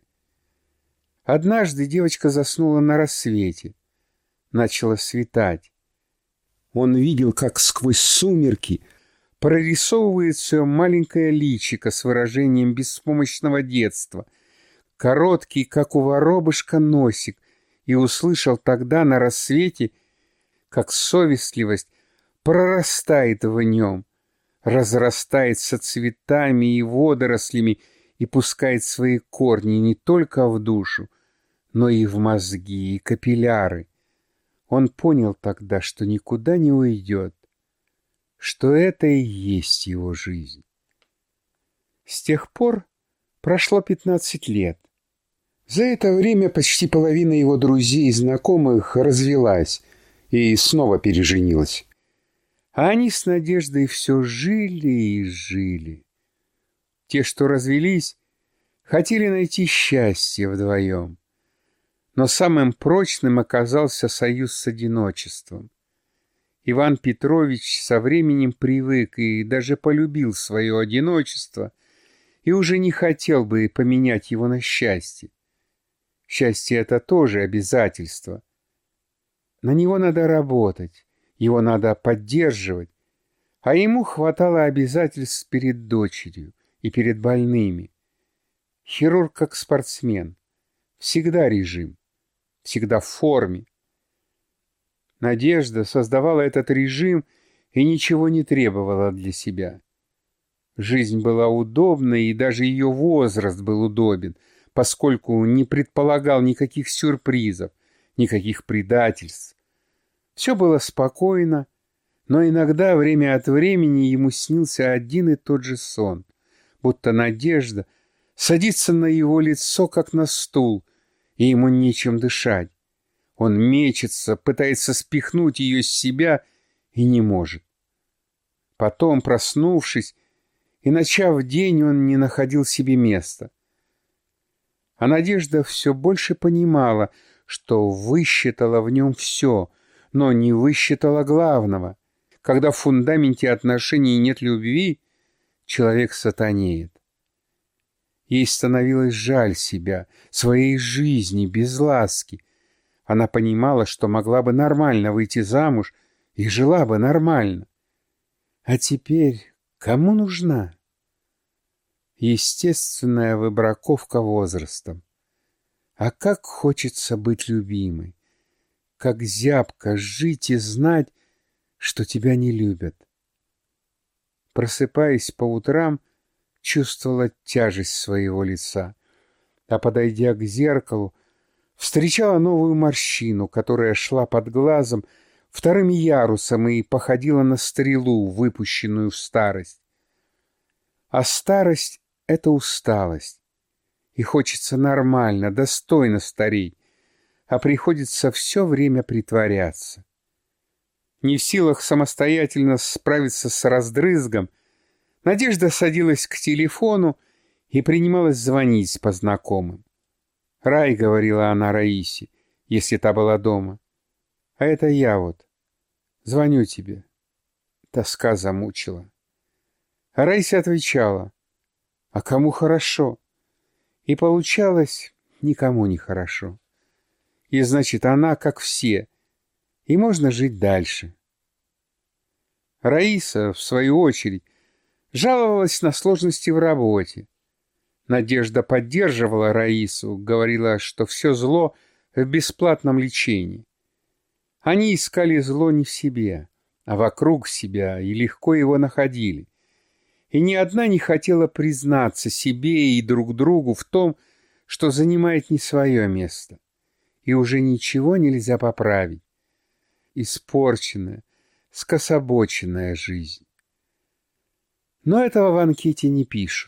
Однажды девочка заснула на рассвете. Начало светать. Он видел, как сквозь сумерки прорисовывается маленькое личико с выражением беспомощного детства, короткий, как у воробышка, носик, и услышал тогда на рассвете, как совестливость прорастает в нем, разрастается цветами и водорослями и пускает свои корни не только в душу, но и в мозги и капилляры. Он понял тогда, что никуда не уйдет, что это и есть его жизнь. С тех пор прошло пятнадцать лет. За это время почти половина его друзей и знакомых развелась и снова переженилась. А они с Надеждой все жили и жили. Те, что развелись, хотели найти счастье вдвоем. Но самым прочным оказался союз с одиночеством. Иван Петрович со временем привык и даже полюбил свое одиночество и уже не хотел бы поменять его на счастье. Счастье — это тоже обязательство. На него надо работать, его надо поддерживать, А ему хватало обязательств перед дочерью и перед больными. Хирург как спортсмен. Всегда режим. Всегда в форме. Надежда создавала этот режим и ничего не требовала для себя. Жизнь была удобной, и даже ее возраст был удобен, поскольку не предполагал никаких сюрпризов, никаких предательств. Все было спокойно, но иногда время от времени ему снился один и тот же сон, будто надежда садится на его лицо, как на стул, и ему нечем дышать. Он мечется, пытается спихнуть ее с себя и не может. Потом, проснувшись и начав день, он не находил себе места. А Надежда все больше понимала, что высчитала в нем все, но не высчитала главного. Когда в фундаменте отношений нет любви, человек сатанеет. Ей становилось жаль себя, своей жизни, без ласки. Она понимала, что могла бы нормально выйти замуж и жила бы нормально. А теперь кому нужна? Естественная выбраковка возрастом. А как хочется быть любимой, как зябко жить и знать, что тебя не любят. Просыпаясь по утрам, чувствовала тяжесть своего лица, а, подойдя к зеркалу, встречала новую морщину, которая шла под глазом вторым ярусом и походила на стрелу, выпущенную в старость. А старость — это усталость, и хочется нормально, достойно стареть, а приходится все время притворяться. Не в силах самостоятельно справиться с раздрызгом, Надежда садилась к телефону и принималась звонить по знакомым. «Рай», — говорила она Раисе, если та была дома. «А это я вот. Звоню тебе». Тоска замучила. А Раиса отвечала: «А кому хорошо?» И получалось никому не хорошо. И значит, она как все, и можно жить дальше. Раиса, в свою очередь, жаловалась на сложности в работе. Надежда поддерживала Раису, говорила, что все зло в бесплатном лечении. Они искали зло не в себе, а вокруг себя, и легко его находили. И ни одна не хотела признаться себе и друг другу в том, что занимает не свое место, и уже ничего нельзя поправить. Испорченная, скособоченная жизнь. Но этого в анкете не пишут.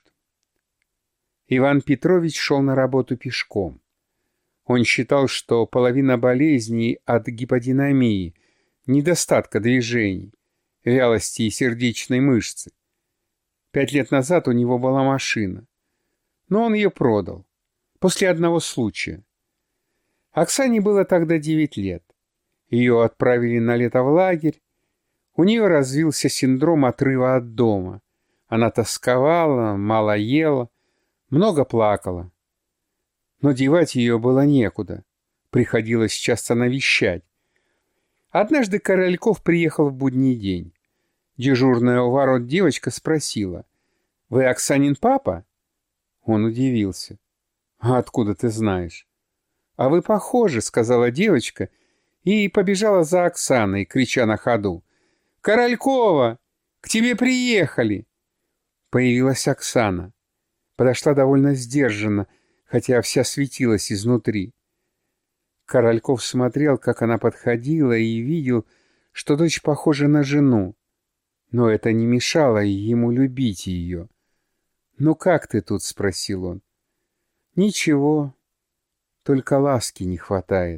Иван Петрович шел на работу пешком. Он считал, что половина болезней от гиподинамии, недостатка движений, вялости и сердечной мышцы. Пять лет назад у него была машина, но он ее продал после одного случая. Оксане было тогда девять лет. Ее отправили на лето в лагерь. У нее развился синдром отрыва от дома. Она тосковала, мало ела, много плакала. Но девать ее было некуда. Приходилось часто навещать. Однажды Корольков приехал в будний день. Дежурная у ворот девочка спросила: «Вы Оксанин папа?» Он удивился. «А откуда ты знаешь?» «А вы похожи», — сказала девочка, и побежала за Оксаной, крича на ходу: «Королькова! К тебе приехали!» Появилась Оксана. Подошла довольно сдержанно, хотя вся светилась изнутри. Корольков смотрел, как она подходила, и видел, что дочь похожа на жену. Но это не мешало ему любить ее. «Ну как ты тут?» — спросил он. «Ничего, только ласки не хватает».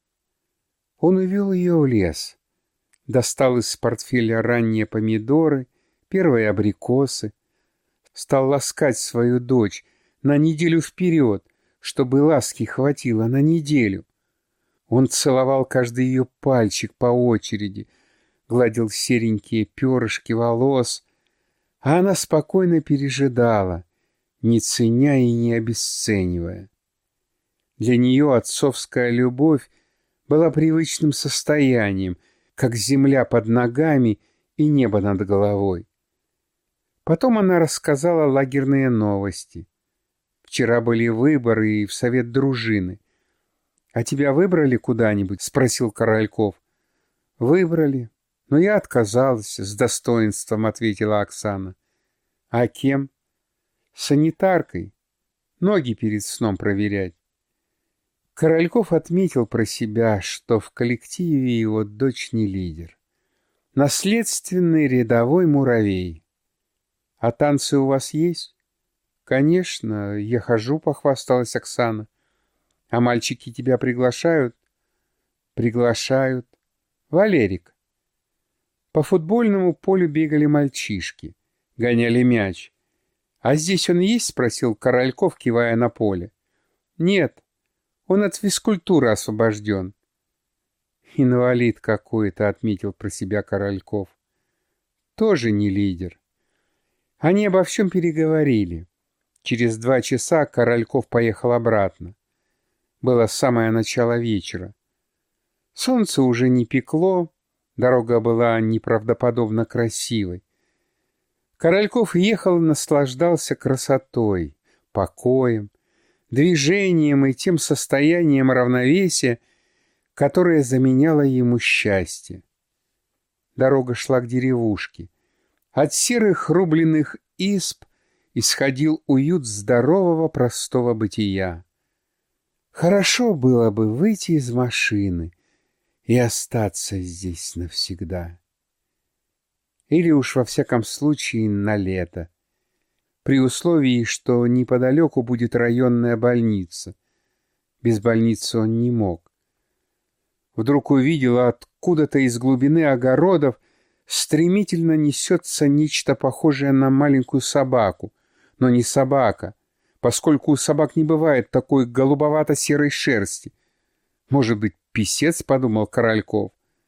Он увел ее в лес, достал из портфеля ранние помидоры, первые абрикосы, стал ласкать свою дочь на неделю вперед, чтобы ласки хватило на неделю. Он целовал каждый ее пальчик по очереди, гладил серенькие перышки волос, а она спокойно пережидала, не ценя и не обесценивая. Для нее отцовская любовь была привычным состоянием, как земля под ногами и небо над головой. Потом она рассказала лагерные новости. Вчера были выборы и в совет дружины. «А тебя выбрали куда-нибудь?» — спросил Корольков. «Выбрали, но я отказалась», — с достоинством ответила Оксана. «А кем?» «Санитаркой. Ноги перед сном проверять». Корольков отметил про себя, что в коллективе его дочь не лидер. Наследственный рядовой муравей. «А танцы у вас есть?» «Конечно, я хожу», — похвасталась Оксана. «А мальчики тебя приглашают?» «Приглашают. Валерик». По футбольному полю бегали мальчишки, гоняли мяч. «А здесь он есть?» — спросил Корольков, кивая на поле. «Нет, он от физкультуры освобожден». «Инвалид какой-то», — отметил про себя Корольков. «Тоже не лидер». Они обо всем переговорили. Через два часа Корольков поехал обратно. Было самое начало вечера. Солнце уже не пекло, дорога была неправдоподобно красивой. Корольков ехал и наслаждался красотой, покоем, движением и тем состоянием равновесия, которое заменяло ему счастье. Дорога шла к деревушке. От серых рубленых изб исходил уют здорового простого бытия. Хорошо было бы выйти из машины и остаться здесь навсегда. Или уж во всяком случае на лето, при условии, что неподалеку будет районная больница. Без больницы он не мог. Вдруг увидел, откуда-то из глубины огородов стремительно несется нечто похожее на маленькую собаку, но не собака, поскольку у собак не бывает такой голубовато-серой шерсти. Может быть, писец, подумал Корольков.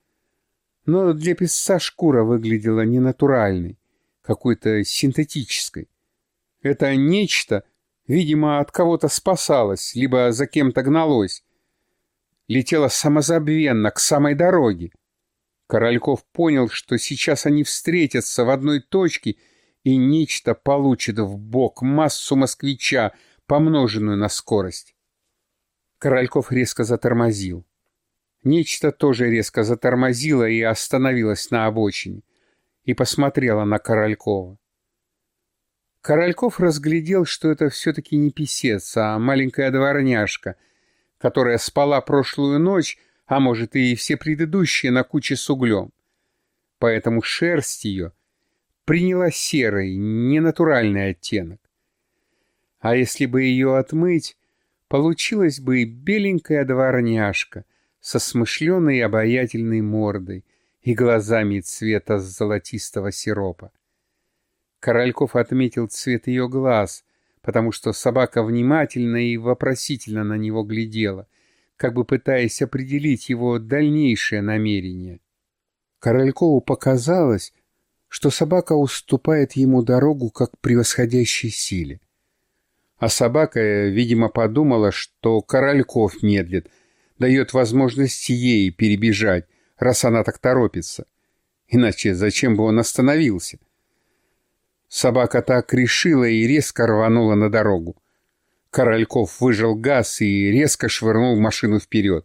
Но для писца шкура выглядела ненатуральной, какой-то синтетической. Это нечто, видимо, от кого-то спасалось, либо за кем-то гналось. Летело самозабвенно к самой дороге. Корольков понял, что сейчас они встретятся в одной точке, и нечто получит в бок массу москвича, помноженную на скорость. Корольков резко затормозил. Нечто тоже резко затормозило и остановилось на обочине, и посмотрело на Королькова. Корольков разглядел, что это все-таки не писец, а маленькая дворняжка, которая спала прошлую ночь, а может и все предыдущие, на куче с углем. Поэтому шерсть ее приняла серый, ненатуральный оттенок. А если бы ее отмыть, получилась бы беленькая дворняжка со смышленой и обаятельной мордой и глазами цвета золотистого сиропа. Корольков отметил цвет ее глаз, потому что собака внимательно и вопросительно на него глядела, как бы пытаясь определить его дальнейшее намерение. Королькову показалось, что собака уступает ему дорогу как превосходящей силе. А собака, видимо, подумала, что Корольков медлит, дает возможность ей перебежать, раз она так торопится. Иначе зачем бы он остановился? Собака так решила и резко рванула на дорогу. Корольков выжал газ и резко швырнул машину вперед.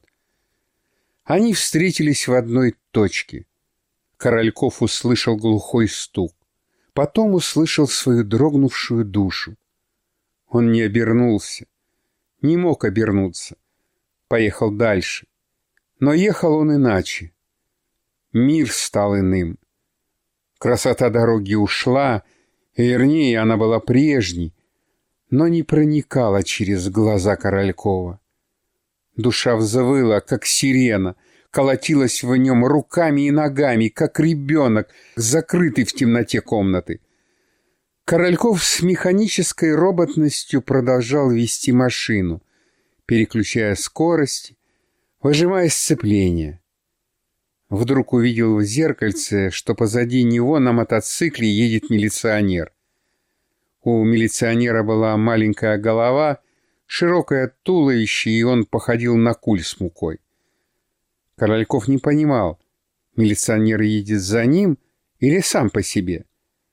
Они встретились в одной точке. Корольков услышал глухой стук. Потом услышал свою дрогнувшую душу. Он не обернулся. Не мог обернуться. Поехал дальше. Но ехал он иначе. Мир стал иным. Красота дороги ушла, вернее, она была прежней, но не проникала через глаза Королькова. Душа взвыла, как сирена, колотилась в нем руками и ногами, как ребенок, закрытый в темноте комнаты. Корольков с механической роботностью продолжал вести машину, переключая скорости, выжимая сцепление. Вдруг увидел в зеркальце, что позади него на мотоцикле едет милиционер. У милиционера была маленькая голова, широкое туловище, и он походил на куль с мукой. Корольков не понимал, милиционер едет за ним Или сам по себе?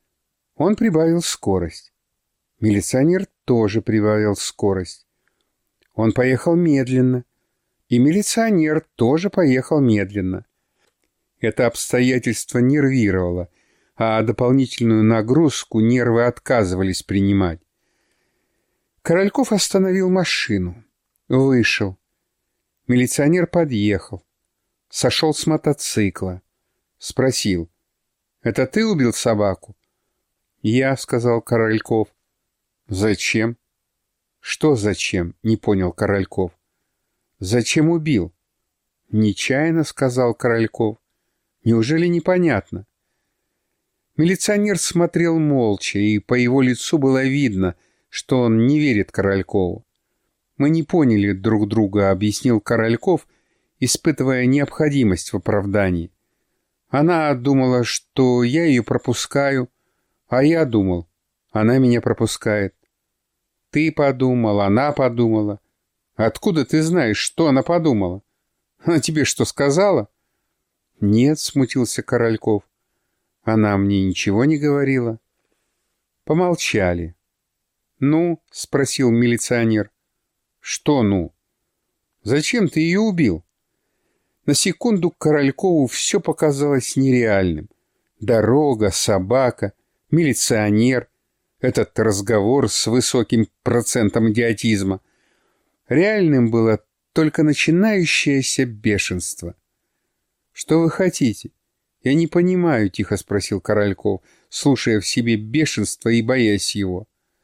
Он прибавил скорость. Милиционер тоже прибавил скорость. Он поехал медленно. И милиционер тоже поехал медленно. Это обстоятельство нервировало, а дополнительную нагрузку нервы отказывались принимать. Корольков остановил машину. Вышел. Милиционер подъехал. Сошел с мотоцикла. Спросил: «Это ты убил собаку?» «Я», — сказал Корольков. «Зачем?» «Что зачем?» — не понял Корольков. «Зачем убил?» «Нечаянно», — сказал Корольков. «Неужели непонятно?» Милиционер смотрел молча, и по его лицу было видно, что он не верит Королькову. «Мы не поняли друг друга», — объяснил Корольков, испытывая необходимость в оправдании. «Она думала, что я ее пропускаю, а я думал, она меня пропускает. Ты подумал, она подумала. Откуда ты знаешь, что она подумала? Она тебе что, сказала?» «Нет», — смутился Корольков. «Она мне ничего не говорила». Помолчали. «Ну?» — спросил милиционер. «Что «ну»?» «Зачем ты ее убил?» На секунду Королькову все показалось нереальным. Дорога, собака, милиционер, этот разговор с высоким процентом идиотизма. Реальным было только начинающееся бешенство. «Что вы хотите?» «Я не понимаю», — тихо спросил Корольков, слушая в себе бешенство и боясь его.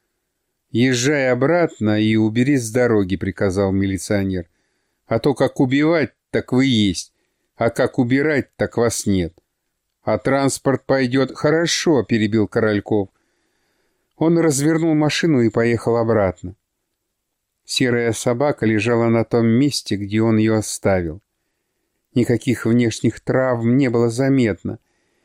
«Езжай обратно и убери с дороги», — приказал милиционер. «А то как убивать, так вы есть, а как убирать, так вас нет. А транспорт пойдет...» «Хорошо», — перебил Корольков. Он развернул машину и поехал обратно. Серая собака лежала на том месте, где он ее оставил. Никаких внешних травм не было заметно.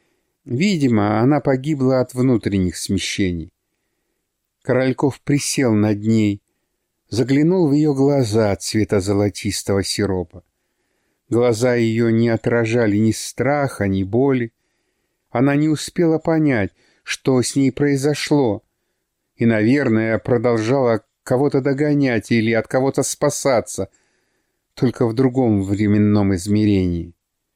Видимо, она погибла от внутренних смещений. Корольков присел над ней, заглянул в ее глаза цвета золотистого сиропа. Глаза ее не отражали ни страха, ни боли. Она не успела понять, что с ней произошло, и, наверное, продолжала кого-то догонять или от кого-то спасаться, только в другом временном измерении.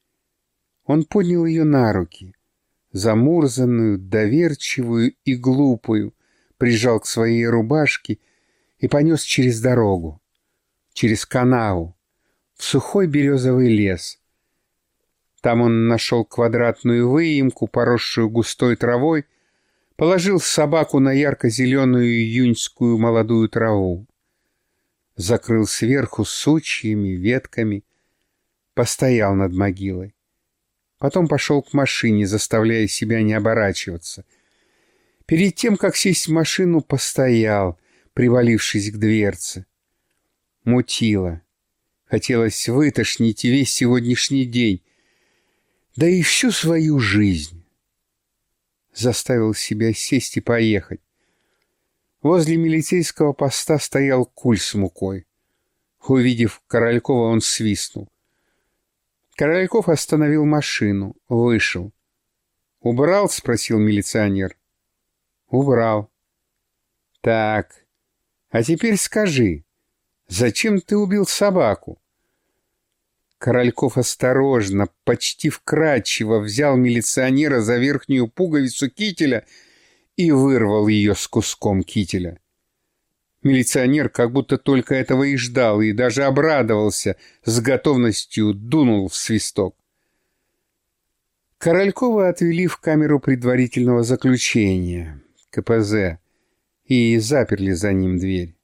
Он поднял ее на руки, замурзанную, доверчивую и глупую, прижал к своей рубашке и понес через дорогу, через канаву, в сухой березовый лес. Там он нашел квадратную выемку, поросшую густой травой, положил собаку на ярко-зеленую июньскую молодую траву, закрыл сверху сучьями, ветками, постоял над могилой. Потом пошел к машине, заставляя себя не оборачиваться. Перед тем, как сесть в машину, постоял, привалившись к дверце. Мутило. Хотелось вытошнить весь сегодняшний день, да и всю свою жизнь. Заставил себя сесть и поехать. Возле милицейского поста стоял куль с мукой. Увидев Королькова, он свистнул. Корольков остановил машину, вышел. «Убрал?» — спросил милиционер. «Убрал». «Так, а теперь скажи, зачем ты убил собаку?» Корольков осторожно, почти вкрадчиво взял милиционера за верхнюю пуговицу кителя и вырвал ее с куском кителя. Милиционер как будто только этого и ждал, и даже обрадовался, с готовностью дунул в свисток. Королькова отвели в камеру предварительного заключения, ка пэ зэ, и заперли за ним дверь.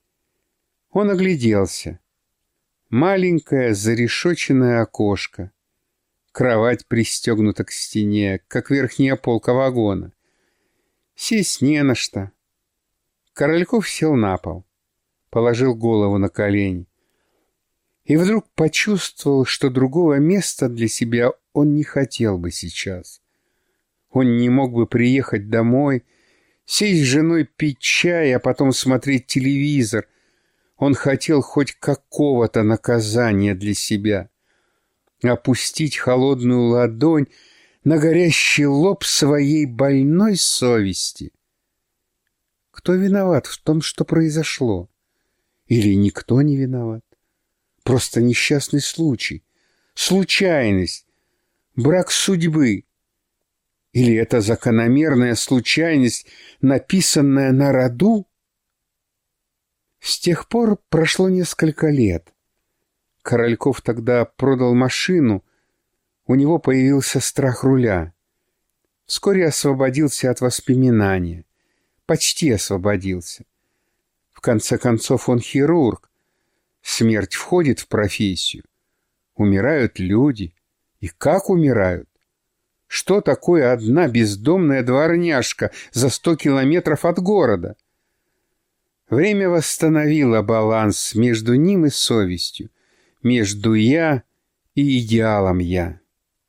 Он огляделся. Маленькое зарешоченное окошко. Кровать пристегнута к стене, как верхняя полка вагона. Сесть не на что. Корольков сел на пол, положил голову на колени. И вдруг почувствовал, что другого места для себя он не хотел бы сейчас. Он не мог бы приехать домой, сесть с женой пить чай, а потом смотреть телевизор. Он хотел хоть какого-то наказания для себя. Опустить холодную ладонь на горящий лоб своей больной совести. Кто виноват в том, что произошло? Или никто не виноват? Просто несчастный случай, случайность, брак судьбы. Или это закономерная случайность, написанная на роду? С тех пор прошло несколько лет. Корольков тогда продал машину, у него появился страх руля. Вскоре освободился от воспоминания. Почти освободился. В конце концов, он хирург. Смерть входит в профессию. Умирают люди. И как умирают? Что такое одна бездомная дворняжка за сто километров от города? Время восстановило баланс между ним и совестью, между «я» и идеалом «я».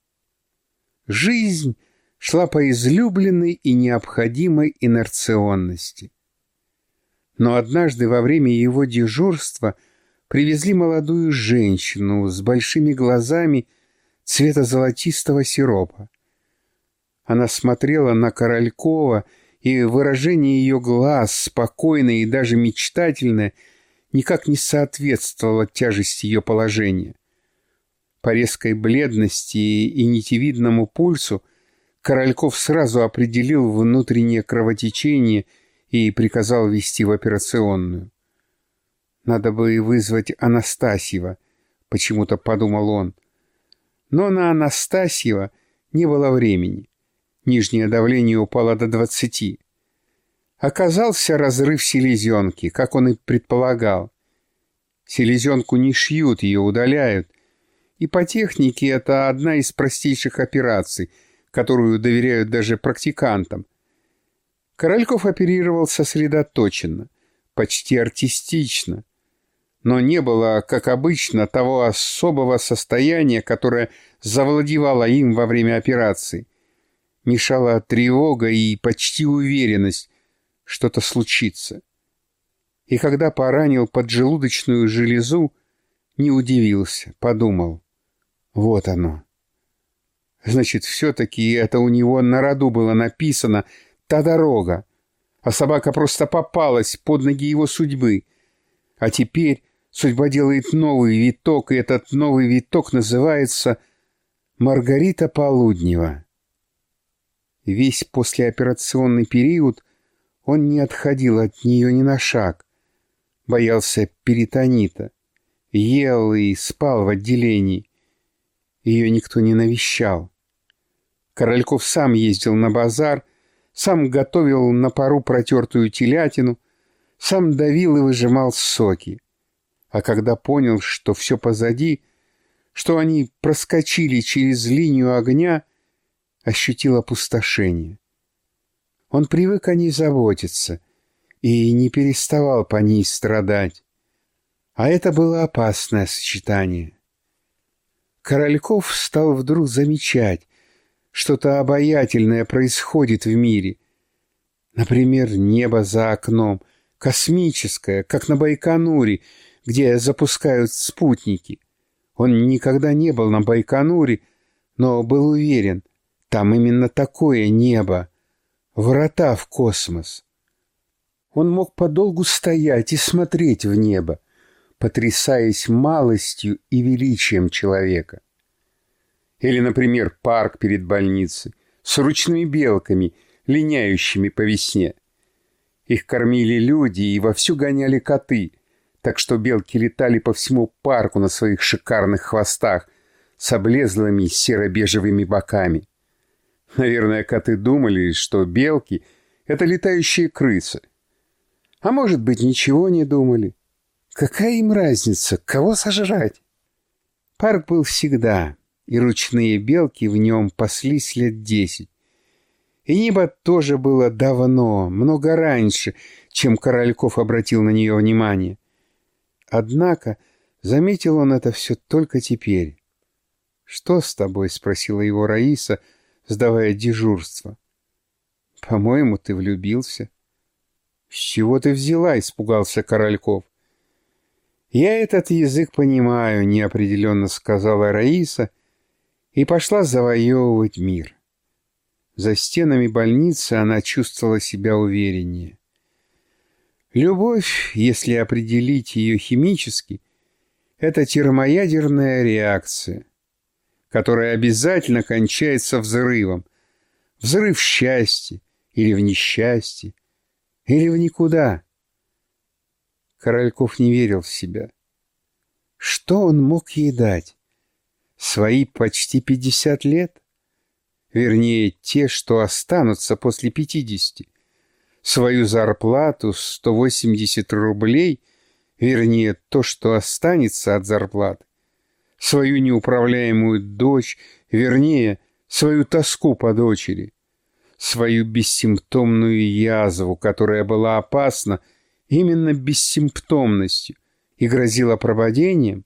Жизнь шла по излюбленной и необходимой инерционности. Но однажды во время его дежурства привезли молодую женщину с большими глазами цвета золотистого сиропа. Она смотрела на Королькова, и выражение ее глаз, спокойное и даже мечтательное, никак не соответствовало тяжести ее положения. По резкой бледности и нитевидному пульсу Корольков сразу определил внутреннее кровотечение и приказал везти в операционную. «Надо бы вызвать Анастасьева», — почему-то подумал он. Но на Анастасьева не было времени. Нижнее давление упало до двадцати. Оказался разрыв селезенки, как он и предполагал. Селезенку не шьют, ее удаляют. И по технике это одна из простейших операций, которую доверяют даже практикантам. Корольков оперировал сосредоточенно, почти артистично. Но не было, как обычно, того особого состояния, которое завладевало им во время операции. Мешала тревога и почти уверенность, что-то случится. И когда поранил поджелудочную железу, не удивился, подумал. Вот оно. Значит, все-таки это у него на роду было написано «та дорога», а собака просто попалась под ноги его судьбы. А теперь судьба делает новый виток, и этот новый виток называется «Маргарита Полуднева». Весь послеоперационный период он не отходил от нее ни на шаг, боялся перитонита, ел и спал в отделении. Ее никто не навещал. Корольков сам ездил на базар, сам готовил на пару протертую телятину, сам давил и выжимал соки. А когда понял, что все позади, что они проскочили через линию огня, ощутил опустошение. Он привык о ней заботиться и не переставал по ней страдать. А это было опасное сочетание. Корольков стал вдруг замечать, что-то обаятельное происходит в мире. Например, небо за окном, космическое, как на Байконуре, где запускают спутники. Он никогда не был на Байконуре, но был уверен, там именно такое небо, врата в космос. Он мог подолгу стоять и смотреть в небо, потрясаясь малостью и величием человека. Или, например, парк перед больницей с ручными белками, линяющими по весне. Их кормили люди и вовсю гоняли коты, так что белки летали по всему парку на своих шикарных хвостах с облезлыми серо-бежевыми боками. Наверное, коты думали, что белки — это летающие крысы. А может быть, ничего не думали. Какая им разница, кого сожрать? Парк был всегда, и ручные белки в нем паслись лет десять. И небо тоже было давно, много раньше, чем Корольков обратил на нее внимание. Однако заметил он это все только теперь. «Что с тобой?» — спросила его Раиса, сдавая дежурство. «По-моему, ты влюбился». «С чего ты взяла?» — испугался Корольков. «Я этот язык понимаю», — неопределенно сказала Раиса и пошла завоевывать мир. За стенами больницы она чувствовала себя увереннее. Любовь, если определить ее химически, это термоядерная реакция, которая обязательно кончается взрывом. Взрыв в счастье или в несчастье, или в никуда. Корольков не верил в себя. Что он мог ей дать? Свои почти пятьдесят лет? Вернее, те, что останутся после пятидесяти. Свою зарплату сто восемьдесят рублей, вернее, то, что останется от зарплаты. Свою неуправляемую дочь, вернее, свою тоску по дочери. Свою бессимптомную язву, которая была опасна именно бессимптомностью и грозила прободением.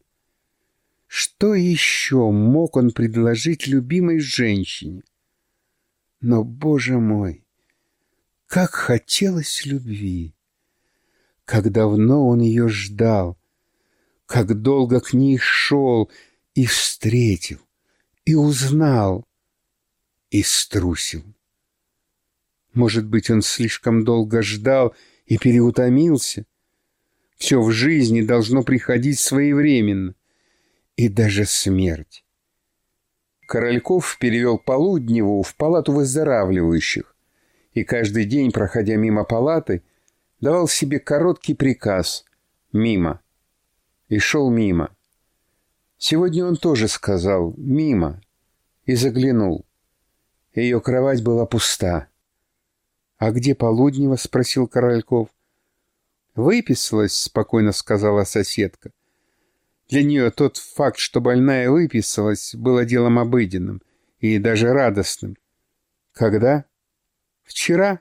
Что еще мог он предложить любимой женщине? Но, Боже мой, как хотелось любви! Как давно он ее ждал, как долго к ней шел и встретил, и узнал, и струсил. Может быть, он слишком долго ждал и переутомился? Все в жизни должно приходить своевременно, и даже смерть. Корольков перевел Полудневу в палату выздоравливающих, и каждый день, проходя мимо палаты, давал себе короткий приказ «мимо» и шел мимо. Сегодня он тоже сказал «мимо» и заглянул. Ее кровать была пуста. «А где Полуднева?» — спросил Корольков. «Выписалась», — спокойно сказала соседка. Для нее тот факт, что больная выписалась, было делом обыденным и даже радостным. «Когда?» «Вчера».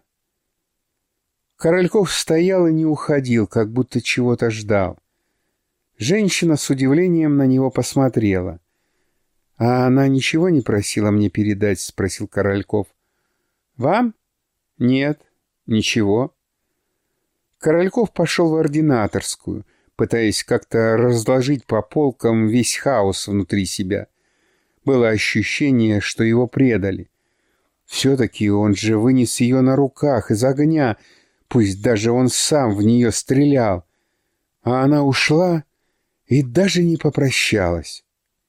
Корольков стоял и не уходил, как будто чего-то ждал. Женщина с удивлением на него посмотрела. «А она ничего не просила мне передать?» — спросил Корольков. «Вам?» «Нет, ничего». Корольков пошел в ординаторскую, пытаясь как-то разложить по полкам весь хаос внутри себя. Было ощущение, что его предали. Все-таки он же вынес ее на руках из огня, пусть даже он сам в нее стрелял. А она ушла и даже не попрощалась.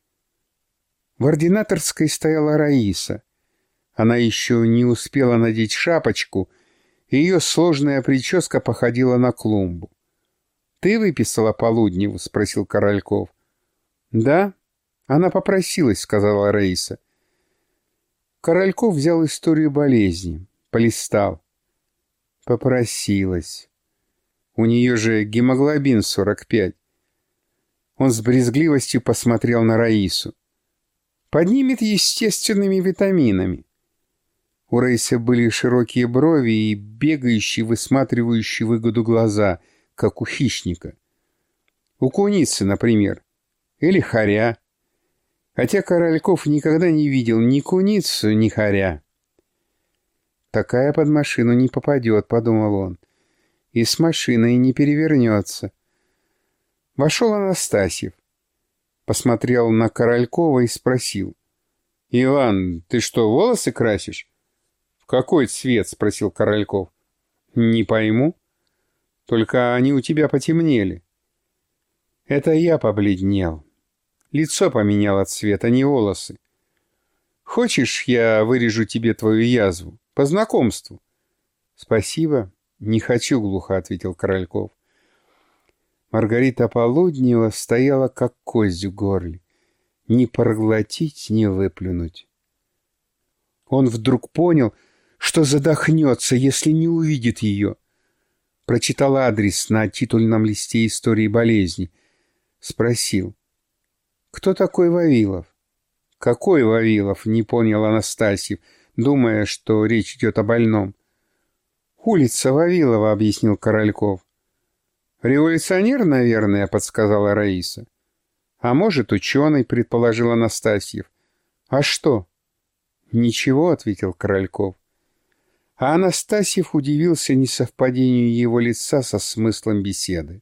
В ординаторской стояла Раиса. Она еще не успела надеть шапочку, и ее сложная прическа походила на клумбу. «Ты выписала Полудневу?» — спросил Корольков. «Да, она попросилась», — сказала Раиса. Корольков взял историю болезни, полистал. Попросилась. У нее же гемоглобин сорок пять. Он с брезгливостью посмотрел на Раису. «Поднимет естественными витаминами». У Раисы были широкие брови и бегающие, высматривающие выгоду глаза, как у хищника. У куницы, например, или хоря. Хотя Корольков никогда не видел ни куницу, ни хоря. «Такая под машину не попадет», — подумал он, — «и с машиной не перевернется». Вошел Анастасьев, посмотрел на Королькова и спросил: «Иван, ты что, волосы красишь?» «В какой цвет?» — спросил Корольков. «Не пойму. Только они у тебя потемнели». «Это я побледнел. Лицо поменяло цвет, а не волосы. Хочешь, я вырежу тебе твою язву? По знакомству». «Спасибо. Не хочу», — глухо ответил Корольков. Маргарита Полуднева стояла, как кость в горле. Ни проглотить, ни выплюнуть. Он вдруг понял, что задохнется, если не увидит ее. Прочитал адрес на титульном листе истории болезни. Спросил: «Кто такой Вавилов?» «Какой Вавилов?» — не понял Анастасьев, думая, что речь идет о больном. «Улица Вавилова», — объяснил Корольков. «Революционер, наверное», — подсказала Раиса. «А может, ученый», — предположил Анастасьев. «А что?» «Ничего», — ответил Корольков. А Анастасьев удивился несовпадению его лица со смыслом беседы.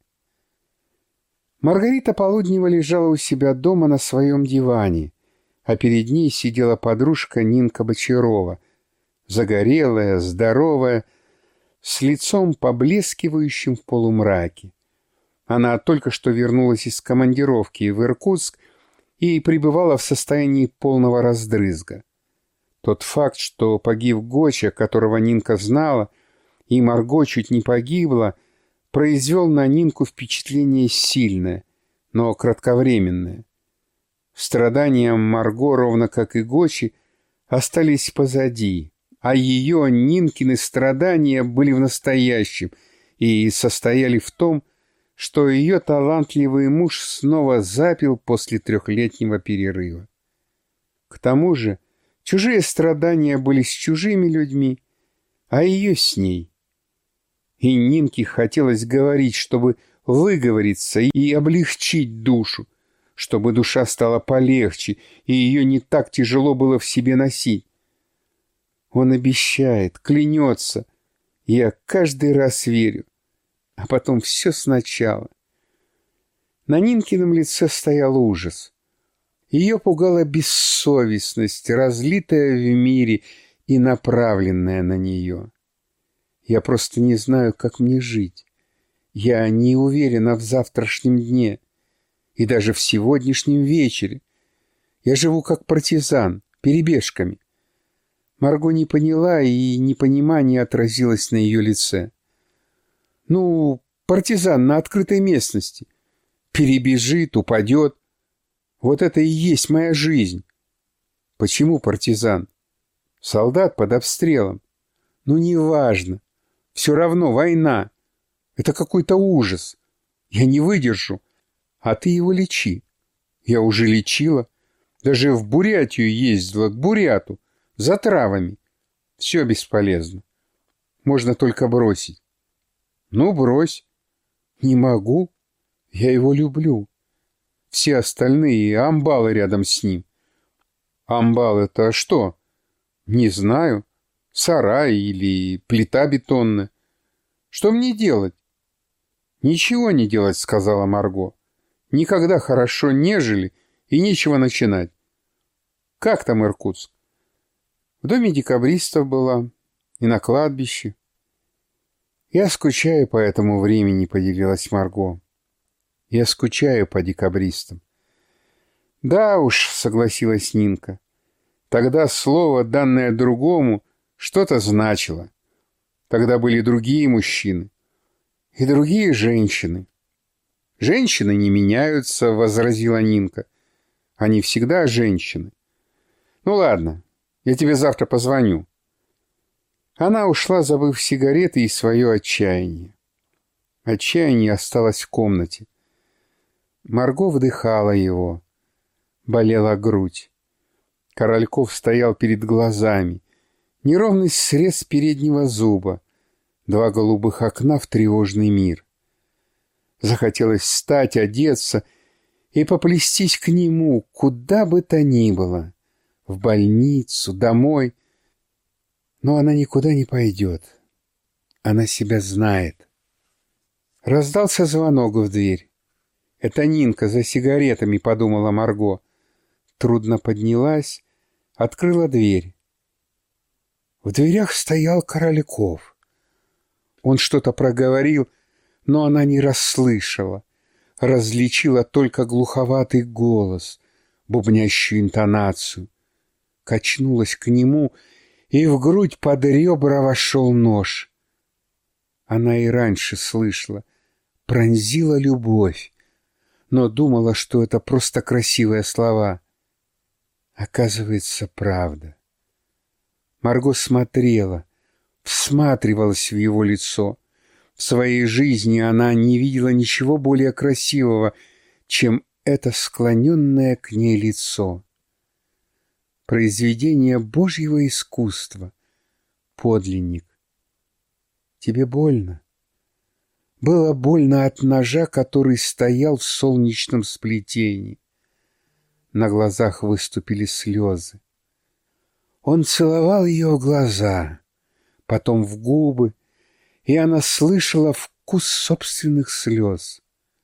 Маргарита Полуднева лежала у себя дома на своем диване, а перед ней сидела подружка Нинка Бочарова, загорелая, здоровая, с лицом поблескивающим в полумраке. Она только что вернулась из командировки в Иркутск и пребывала в состоянии полного раздрызга. Тот факт, что погиб Гоча, которого Нинка знала, и Марго чуть не погибла, произвел на Нинку впечатление сильное, но кратковременное. Страдания Марго, ровно как и Гочи, остались позади, а ее, Нинкины, страдания были в настоящем и состояли в том, что ее талантливый муж снова запил после трехлетнего перерыва. К тому же чужие страдания были с чужими людьми, а ее с ней. И Нинке хотелось говорить, чтобы выговориться и облегчить душу, чтобы душа стала полегче, и ее не так тяжело было в себе носить. Он обещает, клянется, я каждый раз верю, а потом все сначала. На Нинкином лице стоял ужас. Ее пугала бессовестность, разлитая в мире и направленная на нее. Я просто не знаю, как мне жить. Я не уверена в завтрашнем дне и даже в сегодняшнем вечере. Я живу как партизан, перебежками. Марго не поняла, и непонимание отразилось на ее лице. Ну, партизан на открытой местности. Перебежит, упадет. Вот это и есть моя жизнь. Почему партизан? Солдат под обстрелом. Ну, неважно. Все равно война. Это какой-то ужас. Я не выдержу. А ты его лечи. Я уже лечила. Даже в Бурятию ездила, к буряту. За травами. Все бесполезно. Можно только бросить. Ну, брось. Не могу. Я его люблю. Все остальные амбалы рядом с ним. Амбал — это что? Не знаю. Сарай или плита бетонная. Что мне делать? Ничего не делать, сказала Марго. Никогда хорошо не жили и нечего начинать. Как там Иркутск? В доме декабристов была и на кладбище. Я скучаю по этому времени, поделилась Марго. Я скучаю по декабристам. Да уж, согласилась Нинка. Тогда слово, данное другому, что-то значило. Тогда были другие мужчины и другие женщины. Женщины не меняются, возразила Нинка. Они всегда женщины. Ну ладно, я тебе завтра позвоню. Она ушла, забыв сигареты и свое отчаяние. Отчаяние осталось в комнате. Марго вдыхала его. Болела грудь. Корольков стоял перед глазами. Неровный срез переднего зуба. Два голубых окна в тревожный мир. Захотелось встать, одеться и поплестись к нему, куда бы то ни было. В больницу, домой. Но она никуда не пойдет. Она себя знает. Раздался звонок в дверь. «Это Нинка за сигаретами», — подумала Марго. Трудно поднялась, открыла дверь. В дверях стоял Корольков. Он что-то проговорил, но она не расслышала. Различила только глуховатый голос, бубнящую интонацию. Качнулась к нему, и в грудь под ребра вошел нож. Она и раньше слышала, пронзила любовь, но думала, что это просто красивые слова. Оказывается, правда. Марго смотрела, всматривалась в его лицо. В своей жизни она не видела ничего более красивого, чем это склоненное к ней лицо. Произведение Божьего искусства, подлинник. Тебе больно? Было больно от ножа, который стоял в солнечном сплетении. На глазах выступили слезы. Он целовал ее в глаза, потом в губы, и она слышала вкус собственных слез.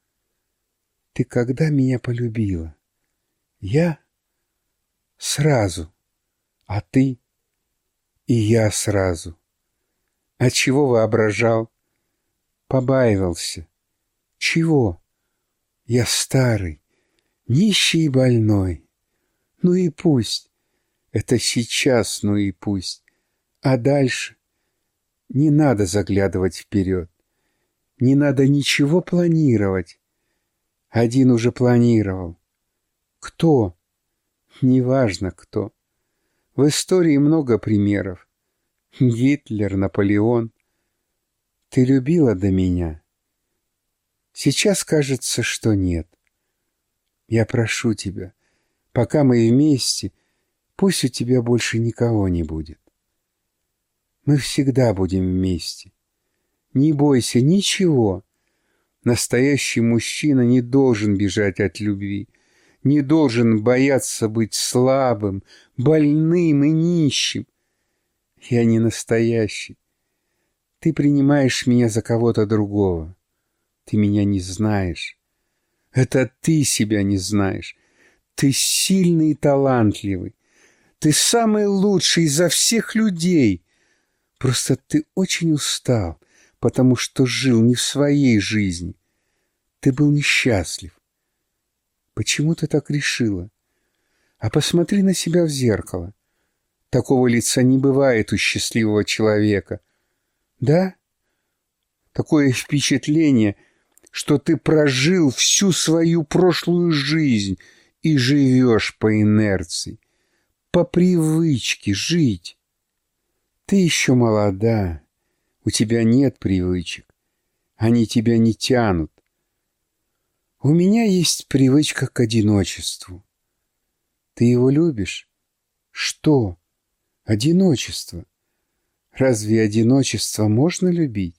Ты когда меня полюбила? Я? Сразу. А ты? И я сразу. А чего воображал? Побаивался. Чего? Я старый, нищий и больной. Ну и пусть. Это сейчас, ну и пусть. А дальше? Не надо заглядывать вперед. Не надо ничего планировать. Один уже планировал. Кто? Неважно кто. В истории много примеров. Гитлер, Наполеон. Ты любила до меня? Сейчас кажется, что нет. Я прошу тебя, пока мы вместе, пусть у тебя больше никого не будет. Мы всегда будем вместе. Не бойся ничего. Настоящий мужчина не должен бежать от любви, не должен бояться быть слабым, больным и нищим. Я не настоящий. Ты принимаешь меня за кого-то другого. Ты меня не знаешь. Это ты себя не знаешь. Ты сильный и талантливый. Ты самый лучший изо всех людей. Просто ты очень устал, потому что жил не в своей жизни. Ты был несчастлив. Почему ты так решила? А посмотри на себя в зеркало. Такого лица не бывает у счастливого человека. Да? Такое впечатление, что ты прожил всю свою прошлую жизнь и живешь по инерции, по привычке жить. Ты еще молода, у тебя нет привычек, они тебя не тянут. У меня есть привычка к одиночеству. Ты его любишь? Что? Одиночество. Разве одиночество можно любить?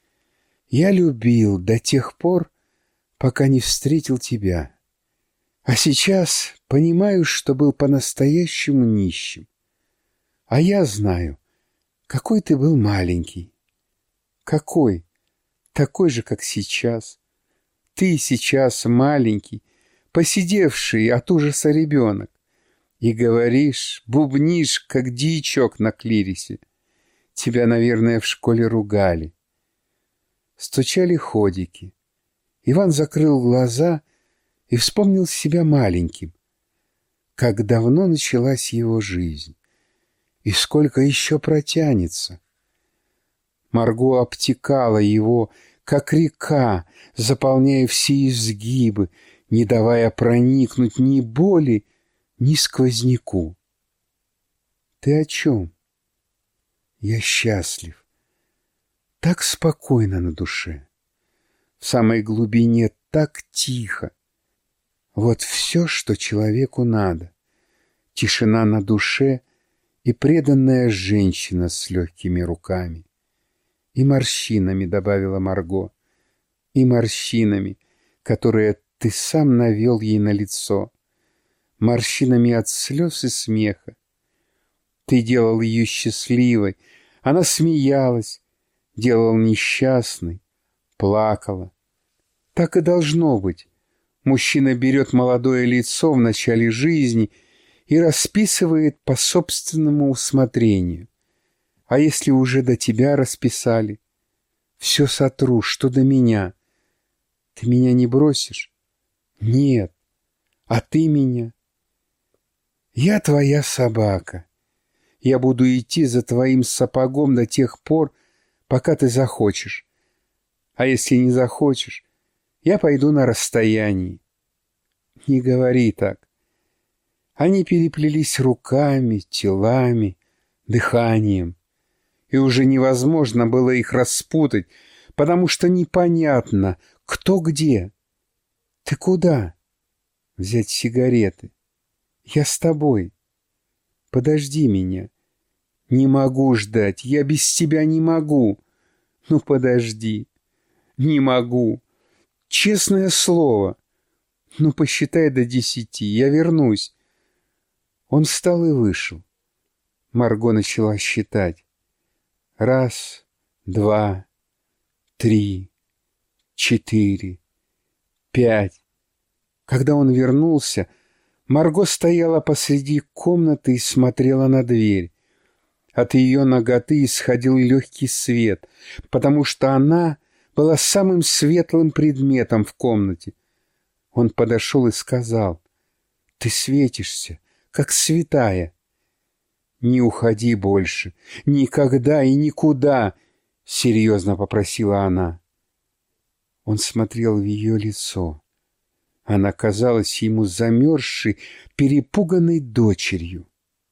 Я любил до тех пор, пока не встретил тебя. А сейчас понимаю, что был по-настоящему нищим. А я знаю, какой ты был маленький. Какой? Такой же, как сейчас. Ты сейчас маленький, посидевший от ужаса ребенок. И говоришь, бубнишь, как дьячок на клирисе. Тебя, наверное, в школе ругали. Стучали ходики. Иван закрыл глаза и вспомнил себя маленьким. Как давно началась его жизнь. И сколько еще протянется. Марго обтекала его, как река, заполняя все изгибы, не давая проникнуть ни боли, ни сквозняку. Ты о чем? Я счастлив. Так спокойно на душе. В самой глубине так тихо. Вот все, что человеку надо. Тишина на душе и преданная женщина с легкими руками. И морщинами, добавила Марго, и морщинами, которые ты сам навел ей на лицо. Морщинами от слез и смеха. Ты делал ее счастливой, она смеялась, делал несчастной, плакала. Так и должно быть. Мужчина берет молодое лицо в начале жизни и расписывает по собственному усмотрению. А если уже до тебя расписали? Все сотру, что до меня. Ты меня не бросишь? Нет. А ты меня? Я твоя собака. Я буду идти за твоим сапогом до тех пор, пока ты захочешь. А если не захочешь, я пойду на расстоянии. Не говори так. Они переплелись руками, телами, дыханием. И уже невозможно было их распутать, потому что непонятно, кто где. Ты куда? Взять сигареты. Я с тобой. Подожди меня. Не могу ждать, я без тебя не могу. Ну, подожди. Не могу. Честное слово. Ну, посчитай до десяти, я вернусь. Он встал и вышел. Марго начала считать. Раз, два, три, четыре, пять. Когда он вернулся, Марго стояла посреди комнаты и смотрела на дверь. От ее наготы исходил легкий свет, потому что она была самым светлым предметом в комнате. Он подошел и сказал: «Ты светишься, как святая». «Не уходи больше, никогда и никуда», — серьезно попросила она. Он смотрел в ее лицо. Она казалась ему замерзшей, перепуганной дочерью.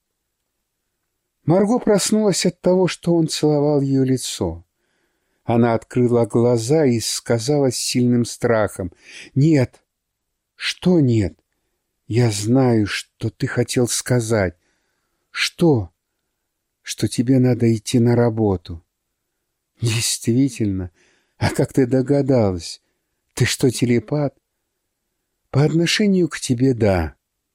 Марго проснулась от того, что он целовал ее лицо. Она открыла глаза и сказала с сильным страхом: «Нет». «Что нет?» «Я знаю, что ты хотел сказать». «Что?» «Что тебе надо идти на работу». «Действительно? А как ты догадалась? Ты что, телепат?» «По отношению к тебе — да.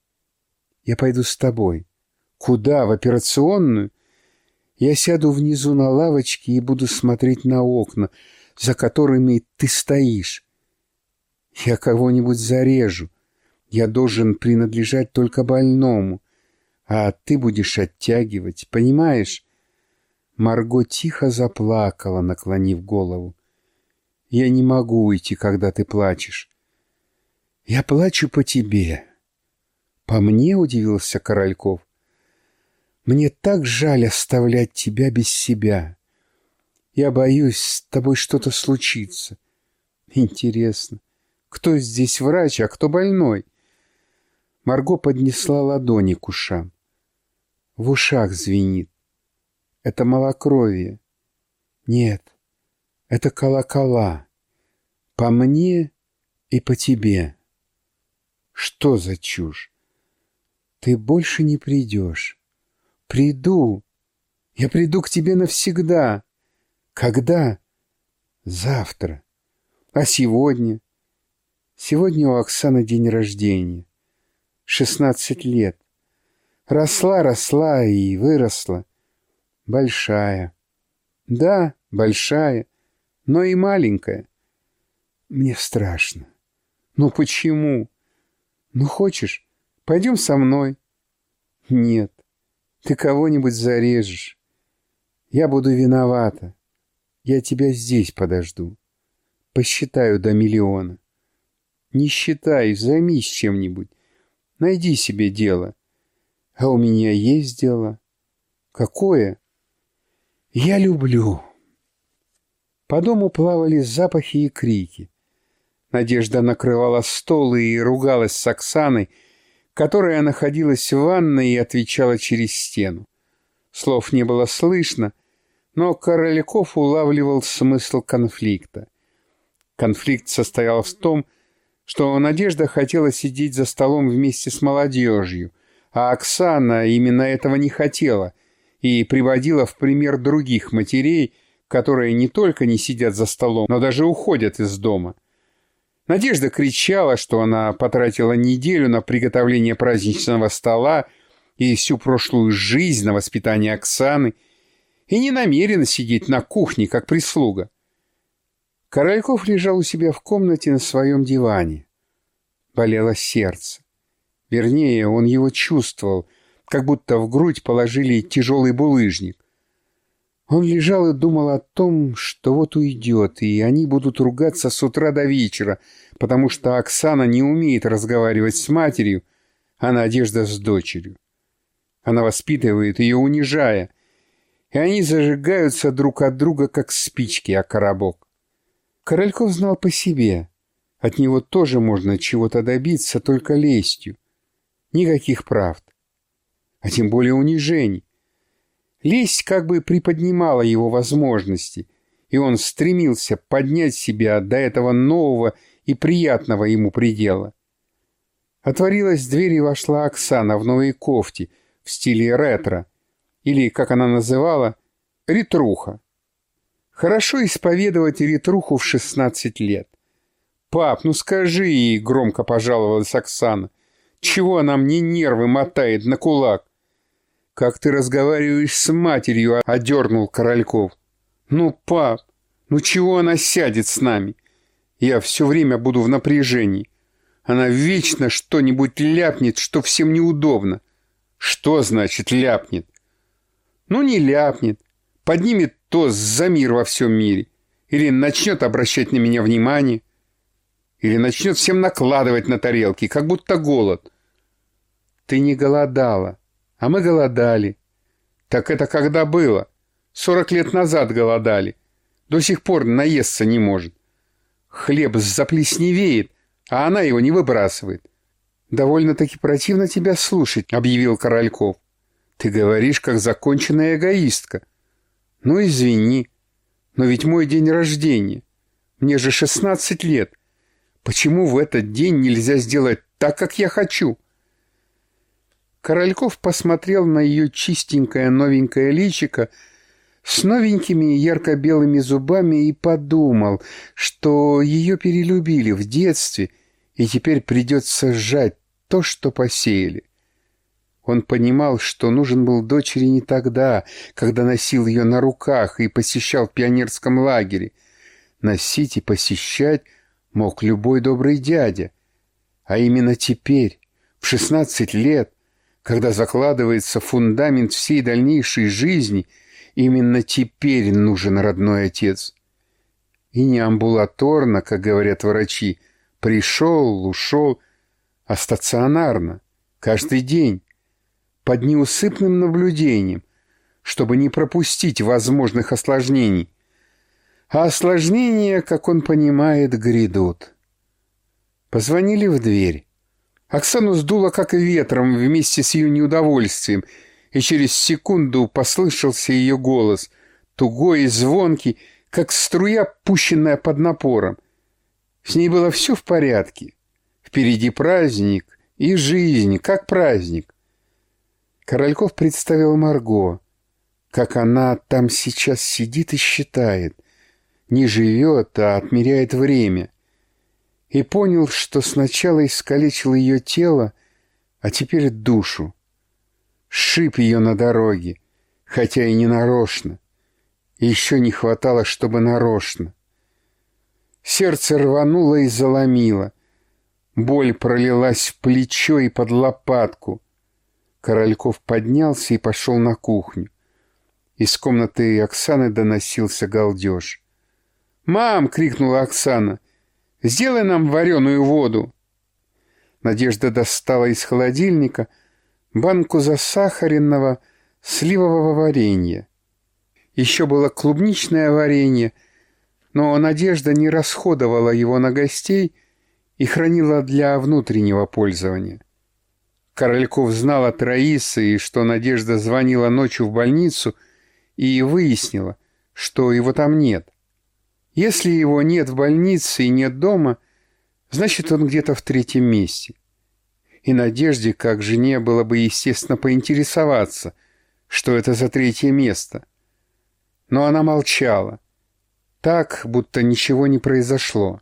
Я пойду с тобой». «Куда? В операционную?» «Я сяду внизу на лавочке и буду смотреть на окна, за которыми ты стоишь. Я кого-нибудь зарежу. Я должен принадлежать только больному, а ты будешь оттягивать, понимаешь?» Марго тихо заплакала, наклонив голову. «Я не могу уйти, когда ты плачешь». «Я плачу по тебе». «По мне?» — удивился Корольков. «Мне так жаль оставлять тебя без себя. Я боюсь, с тобой что-то случится. Интересно, кто здесь врач, а кто больной?» Марго поднесла ладони к ушам. В ушах звенит. Это малокровие. Нет, это колокола. По мне и по тебе. Что за чушь? Ты больше не придешь. Приду. Я приду к тебе навсегда. Когда? Завтра. А сегодня? Сегодня у Оксаны день рождения. Шестнадцать лет. Росла, росла и выросла. Большая. Да, большая, но и маленькая. Мне страшно. Ну почему? Ну хочешь, пойдем со мной? Нет, ты кого-нибудь зарежешь. Я буду виновата. Я тебя здесь подожду. Посчитаю до миллиона. Не считай, займись чем-нибудь. Найди себе дело. А у меня есть дело. Какое? Я люблю. По дому плавали запахи и крики. Надежда накрывала стол и ругалась с Оксаной, которая находилась в ванной и отвечала через стену. Слов не было слышно, но Корольков улавливал смысл конфликта. Конфликт состоял в том, что Надежда хотела сидеть за столом вместе с молодежью, а Оксана именно этого не хотела и приводила в пример других матерей, которые не только не сидят за столом, но даже уходят из дома. Надежда кричала, что она потратила неделю на приготовление праздничного стола и всю прошлую жизнь на воспитание Оксаны и не намерена сидеть на кухне, как прислуга. Корольков лежал у себя в комнате на своем диване. Болело сердце. Вернее, он его чувствовал, как будто в грудь положили тяжелый булыжник. Он лежал и думал о том, что вот уйдет, и они будут ругаться с утра до вечера, потому что Оксана не умеет разговаривать с матерью, а Надежда с дочерью. Она воспитывает ее, унижая, и они зажигаются друг от друга, как спички о коробок. Корольков знал по себе. От него тоже можно чего-то добиться, только лестью. Никаких правд. А тем более унижений. Лесть как бы приподнимала его возможности, и он стремился поднять себя до этого нового и приятного ему предела. Отворилась дверь, и вошла Оксана в новой кофте в стиле ретро, или, как она называла, ретруха. Хорошо исповедовать ретруху в шестнадцать лет. «Пап, ну скажи ей», — громко пожаловалась Оксана, — «чего она мне нервы мотает на кулак?» «Как ты разговариваешь с матерью?» — одернул Корольков. «Ну, пап, ну чего она сядет с нами? Я все время буду в напряжении. Она вечно что-нибудь ляпнет, что всем неудобно». «Что значит ляпнет?» Ну, не ляпнет, поднимет тост за мир во всем мире, или начнет обращать на меня внимание, или начнет всем накладывать на тарелки, как будто голод. Ты не голодала, а мы голодали. Так это когда было? Сорок лет назад голодали. До сих пор наесться не может. Хлеб заплесневеет, а она его не выбрасывает. «Довольно-таки противно тебя слушать», — объявил Корольков. «Ты говоришь, как законченная эгоистка. Ну, извини, но ведь мой день рождения. Мне же шестнадцать лет. Почему в этот день нельзя сделать так, как я хочу?» Корольков посмотрел на ее чистенькое новенькое личико с новенькими ярко-белыми зубами и подумал, что ее перелюбили в детстве, и теперь придется сжать то, что посеяли. Он понимал, что нужен был дочери не тогда, когда носил ее на руках и посещал в пионерском лагере. Носить и посещать мог любой добрый дядя. А именно теперь, в шестнадцать лет, когда закладывается фундамент всей дальнейшей жизни, именно теперь нужен родной отец. И не амбулаторно, как говорят врачи, пришел, ушел, а стационарно, каждый день, под неусыпным наблюдением, чтобы не пропустить возможных осложнений. А осложнения, как он понимает, грядут. Позвонили в дверь. Оксану сдуло как ветром вместе с ее неудовольствием, и через секунду послышался ее голос, тугой и звонкий, как струя, пущенная под напором. С ней было все в порядке. Впереди праздник и жизнь, как праздник. Корольков представил Марго, как она там сейчас сидит и считает, не живет, а отмеряет время, и понял, что сначала искалечил ее тело, а теперь душу. Сшиб ее на дороге, хотя и не нарочно. И еще не хватало, чтобы нарочно. Сердце рвануло и заломило. Боль пролилась в плечо и под лопатку. Корольков поднялся и пошел на кухню. Из комнаты Оксаны доносился галдеж. «Мам!» — крикнула Оксана. «Сделай нам вареную воду!» Надежда достала из холодильника банку засахаренного сливового варенья. Еще было клубничное варенье, но Надежда не расходовала его на гостей и хранила для внутреннего пользования. Корольков знал от Раисы, что Надежда звонила ночью в больницу и выяснила, что его там нет. Если его нет в больнице и нет дома, значит, он где-то в третьем месте. И Надежде, как жене, было бы естественно поинтересоваться, что это за третье место. Но она молчала, так, будто ничего не произошло.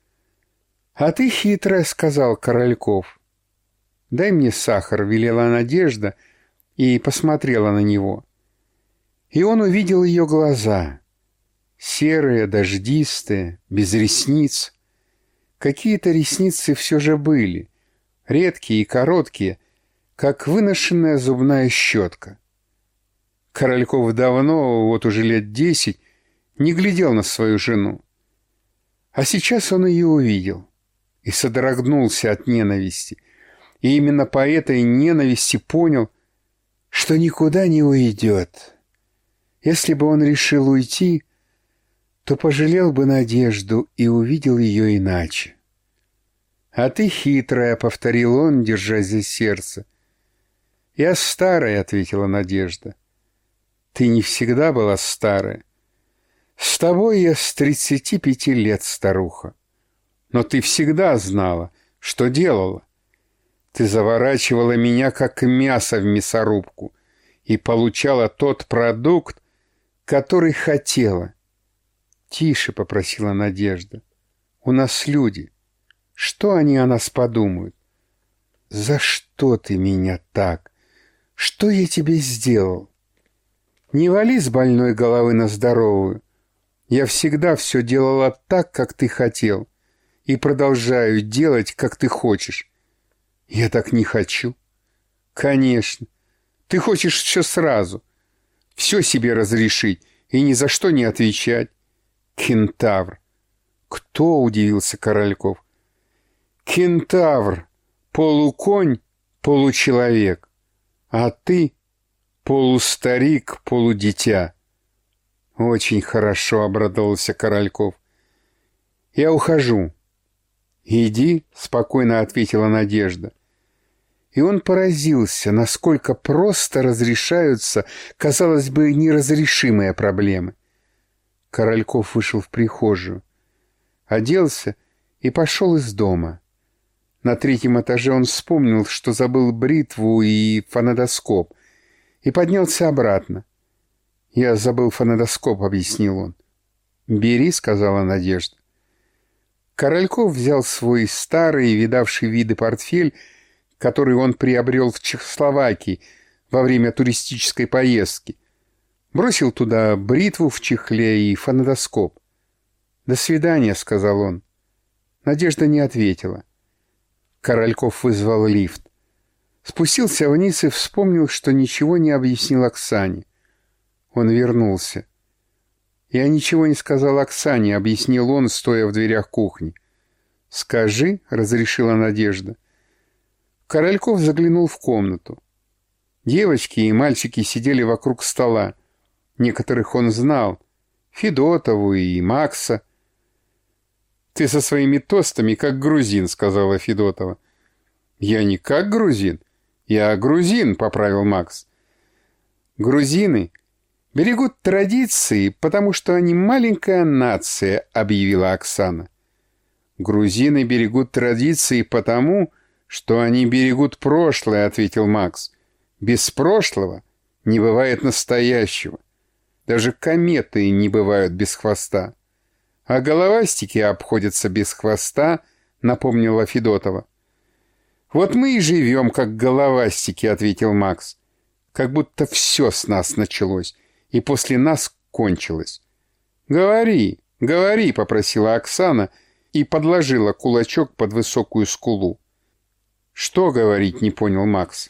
«А ты хитрая», — сказал Корольков. «Дай мне сахар», — велела Надежда и посмотрела на него. И он увидел ее глаза. Серые, дождистые, без ресниц. Какие-то ресницы все же были, редкие и короткие, как выношенная зубная щетка. Корольков давно, вот уже лет десять, не глядел на свою жену. А сейчас он ее увидел и содрогнулся от ненависти. И именно по этой ненависти понял, что никуда не уйдет. Если бы он решил уйти, то пожалел бы Надежду и увидел ее иначе. «А ты хитрая», — повторил он, держась за сердце. «Я старая», — ответила Надежда. «Ты не всегда была старая. С тобой я с тридцати пяти лет, старуха. Но ты всегда знала, что делала. Ты заворачивала меня, как мясо в мясорубку, и получала тот продукт, который хотела». «Тише», — попросила Надежда. «У нас люди. Что они о нас подумают?» «За что ты меня так? Что я тебе сделал?» «Не вали с больной головы на здоровую. Я всегда все делала так, как ты хотел, и продолжаю делать, как ты хочешь». «Я так не хочу». «Конечно. Ты хочешь все сразу. все себе разрешить и ни за что не отвечать. Кентавр. Кто? — удивился Корольков. Кентавр. Полуконь, получеловек. А ты полустарик, полудитя. Очень хорошо, — обрадовался Корольков. Я ухожу. Иди, — спокойно ответила Надежда. И он поразился, насколько просто разрешаются, казалось бы, неразрешимые проблемы. Корольков вышел в прихожую, оделся и пошел из дома. На третьем этаже он вспомнил, что забыл бритву и фонодоскоп, и поднялся обратно. «Я забыл фонодоскоп», — объяснил он. «Бери», — сказала Надежда. Корольков взял свой старый, видавший виды портфель, который он приобрел в Чехословакии во время туристической поездки. Бросил туда бритву в чехле и фонодоскоп. «До свидания», — сказал он. Надежда не ответила. Корольков вызвал лифт. Спустился вниз и вспомнил, что ничего не объяснил Оксане. Он вернулся. «Я ничего не сказал Оксане», — объяснил он, стоя в дверях кухни. «Скажи», — разрешила Надежда. Корольков заглянул в комнату. Девочки и мальчики сидели вокруг стола. Некоторых он знал. Федотову и Макса. «Ты со своими тостами как грузин», — сказала Федотова. «Я не как грузин. Я грузин», — поправил Макс. «Грузины берегут традиции, потому что они маленькая нация», — объявила Оксана. «Грузины берегут традиции потому, что они берегут прошлое», — ответил Макс. «Без прошлого не бывает настоящего. Даже кометы не бывают без хвоста. А головастики обходятся без хвоста», — напомнила Федотова. «Вот мы и живем, как головастики», — ответил Макс. «Как будто все с нас началось, и после нас кончилось». «Говори, говори», — попросила Оксана и подложила кулачок под высокую скулу. «Что говорить?» — не понял Макс.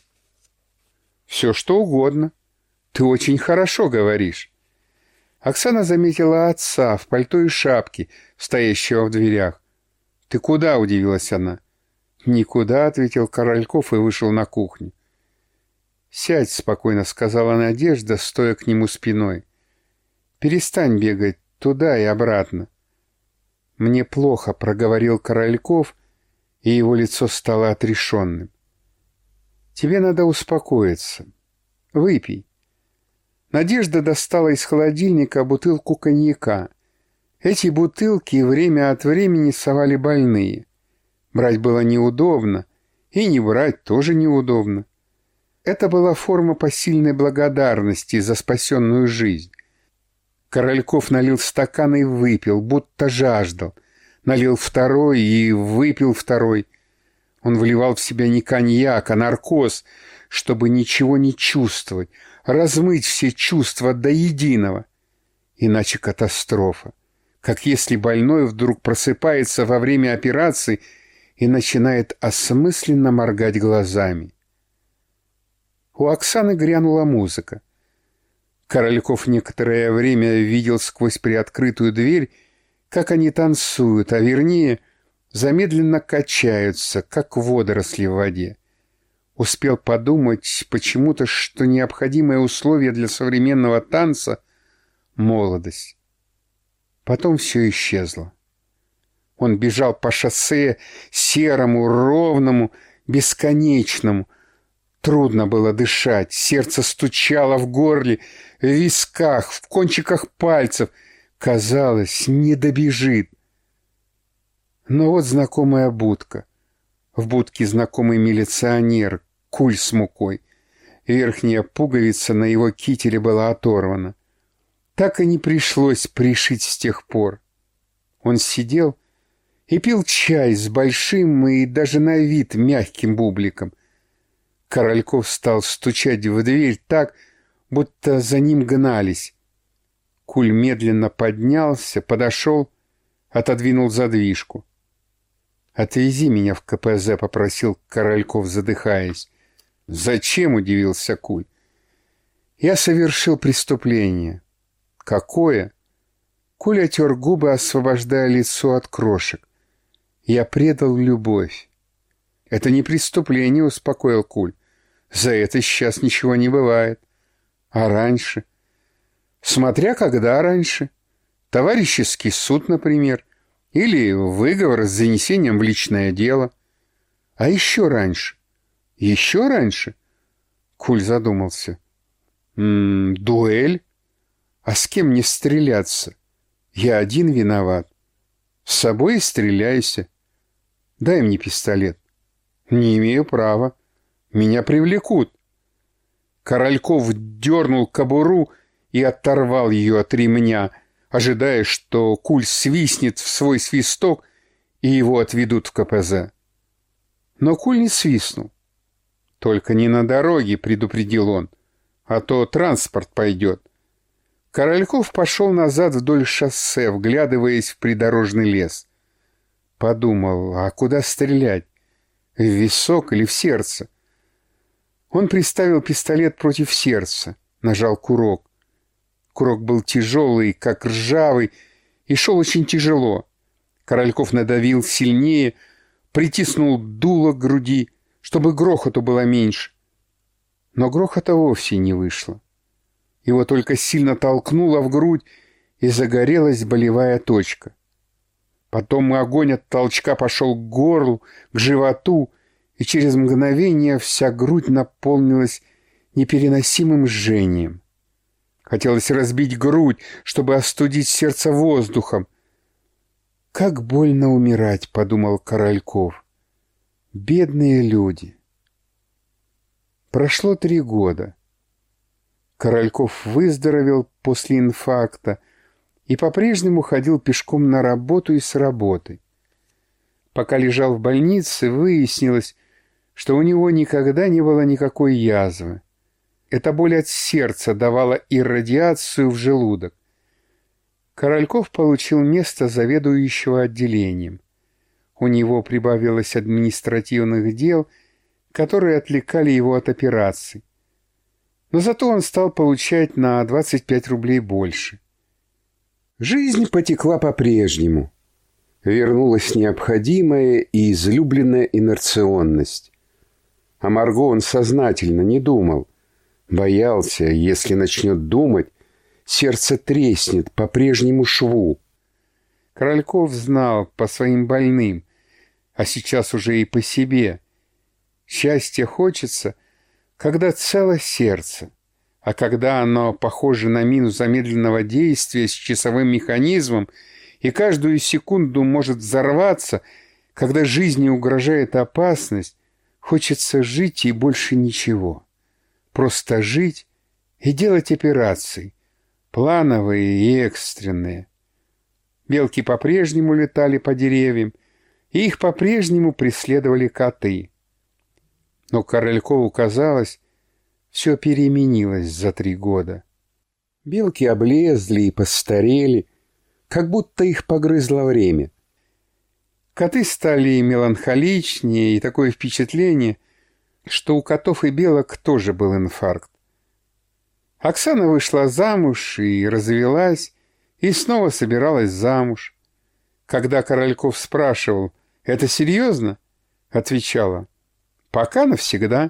«Все, что угодно. Ты очень хорошо говоришь». Оксана заметила отца в пальто и шапке, стоящего в дверях. «Ты куда?» — удивилась она. «Никуда», — ответил Корольков и вышел на кухню. «Сядь», — спокойно сказала Надежда, стоя к нему спиной. «Перестань бегать туда и обратно». «Мне плохо», — проговорил Корольков, и его лицо стало отрешенным. «Тебе надо успокоиться. Выпей». Надежда достала из холодильника бутылку коньяка. Эти бутылки время от времени совали больные. Брать было неудобно, и не брать тоже неудобно. Это была форма посильной благодарности за спасенную жизнь. Корольков налил стакан и выпил, будто жаждал. Налил второй и выпил второй. Он вливал в себя не коньяк, а наркоз, чтобы ничего не чувствовать, размыть все чувства до единого. Иначе катастрофа. Как если больной вдруг просыпается во время операции и начинает осмысленно моргать глазами. У Оксаны грянула музыка. Корольков некоторое время видел сквозь приоткрытую дверь, как они танцуют, а вернее, замедленно качаются, как водоросли в воде. Успел подумать почему-то, что необходимое условие для современного танца — молодость. Потом все исчезло. Он бежал по шоссе серому, ровному, бесконечному. Трудно было дышать, сердце стучало в горле, в висках, в кончиках пальцев. Казалось, не добежит. Но вот знакомая будка. В будке знакомый милиционер, куль с мукой. Верхняя пуговица на его кителе была оторвана. Так и не пришлось пришить с тех пор. Он сидел и пил чай с большим и даже на вид мягким бубликом. Корольков стал стучать в дверь так, будто за ним гнались. Куль медленно поднялся, подошел, отодвинул задвижку. «Отвези меня в ка пэ зэ», — попросил Корольков, задыхаясь. «Зачем?» — удивился Куль. Я совершил преступление. Какое? Куль отер губы, освобождая лицо от крошек. Я предал любовь. Это не преступление, успокоил Куль. За это сейчас ничего не бывает. А раньше? Смотря когда раньше. Товарищеский суд, например. Или выговор с занесением в личное дело. А еще раньше? Еще раньше? Куль задумался. М-м, дуэль? А с кем не стреляться? Я один виноват. С собой и стреляйся. Дай мне пистолет. Не имею права. Меня привлекут. Корольков дернул кобуру и оторвал ее от ремня, ожидая, что Куль свистнет в свой свисток и его отведут в ка пэ зэ. Но Куль не свистнул. «Только не на дороге», — предупредил он, — «а то транспорт пойдет». Корольков пошел назад вдоль шоссе, вглядываясь в придорожный лес. Подумал, а куда стрелять? В висок или в сердце? Он приставил пистолет против сердца, нажал курок. Курок был тяжелый, как ржавый, и шел очень тяжело. Корольков надавил сильнее, притиснул дуло к груди, чтобы грохоту было меньше. Но грохота вовсе не вышло. Его только сильно толкнуло в грудь, и загорелась болевая точка. Потом огонь от толчка пошел к горлу, к животу, и через мгновение вся грудь наполнилась непереносимым жжением. Хотелось разбить грудь, чтобы остудить сердце воздухом. «Как больно умирать», — подумал Корольков. «Бедные люди». Прошло три года. Корольков выздоровел после инфаркта и по-прежнему ходил пешком на работу и с работы. Пока лежал в больнице, выяснилось, что у него никогда не было никакой язвы. Эта боль от сердца давала иррадиацию в желудок. Корольков получил место заведующего отделением. У него прибавилось административных дел, которые отвлекали его от операций. Но зато он стал получать на двадцать пять рублей больше. Жизнь потекла по-прежнему. Вернулась необходимая и излюбленная инерционность. О Марго он сознательно не думал. Боялся, если начнет думать, сердце треснет по прежнему шву. Корольков знал по своим больным, а сейчас уже и по себе. Счастье хочется, когда цело сердце, а когда оно похоже на мину замедленного действия с часовым механизмом и каждую секунду может взорваться, когда жизни угрожает опасность, хочется жить и больше ничего. Просто жить и делать операции, плановые и экстренные. Белки по-прежнему летали по деревьям, и их по-прежнему преследовали коты. Но Королькову казалось, все переменилось за три года. Белки облезли и постарели, как будто их погрызло время. Коты стали меланхоличнее, и такое впечатление, что у котов и белок тоже был инфаркт. Оксана вышла замуж и развелась, и снова собиралась замуж. Когда Корольков спрашивал: «Это серьезно?» отвечала: «Пока навсегда».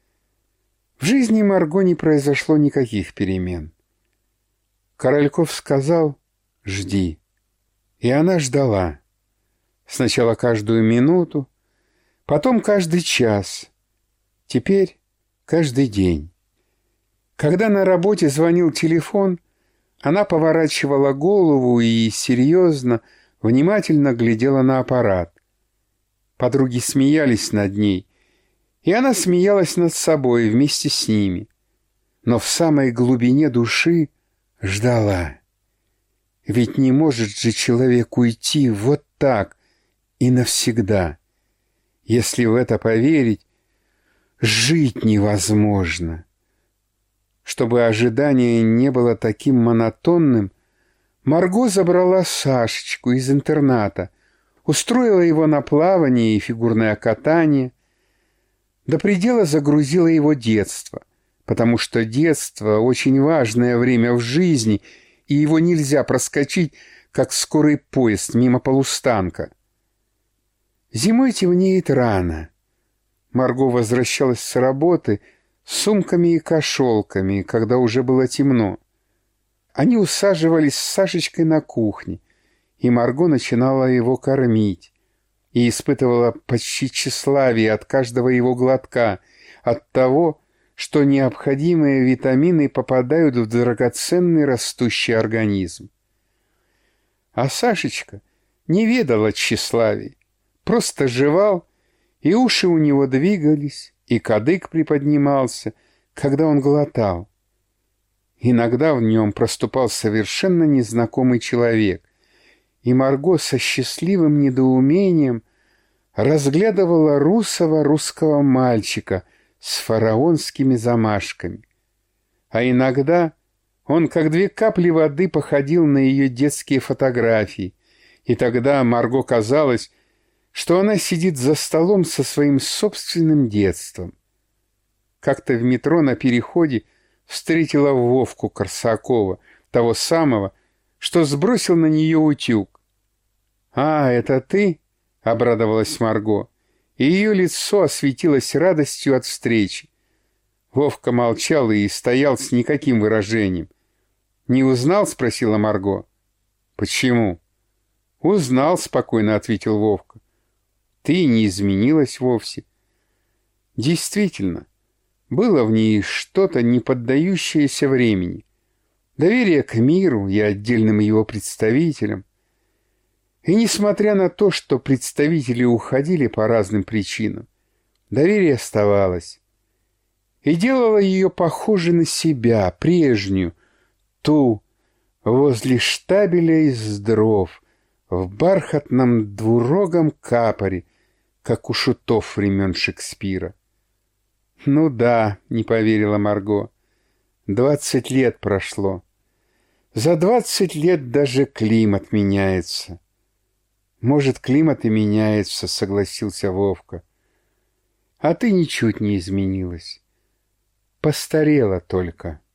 В жизни Марго не произошло никаких перемен. Корольков сказал: «Жди». И она ждала. Сначала каждую минуту, потом каждый час, теперь каждый день. Когда на работе звонил телефон, она поворачивала голову и серьезно, внимательно глядела на аппарат. Подруги смеялись над ней, и она смеялась над собой вместе с ними. Но в самой глубине души ждала. Ведь не может же человек уйти вот так и навсегда. Если в это поверить, жить невозможно. Чтобы ожидание не было таким монотонным, Марго забрала Сашечку из интерната, устроила его на плавание и фигурное катание, до предела загрузила его детство, потому что детство — очень важное время в жизни, и его нельзя проскочить, как скорый поезд мимо полустанка. Зимой темнеет рано. Марго возвращалась с работы с сумками и кошелками, когда уже было темно. Они усаживались с Сашечкой на кухне, и Марго начинала его кормить и испытывала почти тщеславие от каждого его глотка, от того, что необходимые витамины попадают в драгоценный растущий организм. А Сашечка не ведала тщеславия, просто жевал, и уши у него двигались, и кадык приподнимался, когда он глотал. Иногда в нем проступал совершенно незнакомый человек, и Марго со счастливым недоумением разглядывала русого русского мальчика с фараонскими замашками. А иногда он, как две капли воды, походил на ее детские фотографии, и тогда Марго казалось, что она сидит за столом со своим собственным детством. Как-то в метро на переходе встретила Вовку Корсакова, того самого, что сбросил на нее утюг. «А, это ты?» — обрадовалась Марго, и ее лицо осветилось радостью от встречи. Вовка молчал и стоял с никаким выражением. «Не узнал?» — спросила Марго. «Почему?» «Узнал», — спокойно ответил Вовка. «Ты не изменилась вовсе». Действительно, было в ней что-то, не поддающееся времени. Доверие к миру и отдельным его представителям. И несмотря на то, что представители уходили по разным причинам, доверие оставалось. И делало ее похожей на себя, прежнюю, ту, возле штабеля из дров, в бархатном двурогом капоре, как у шутов времен Шекспира. «Ну да», — не поверила Марго, — «двадцать лет прошло. За двадцать лет даже климат меняется». «Может, климат и меняется», — согласился Вовка. «А ты ничуть не изменилась. Постарела только».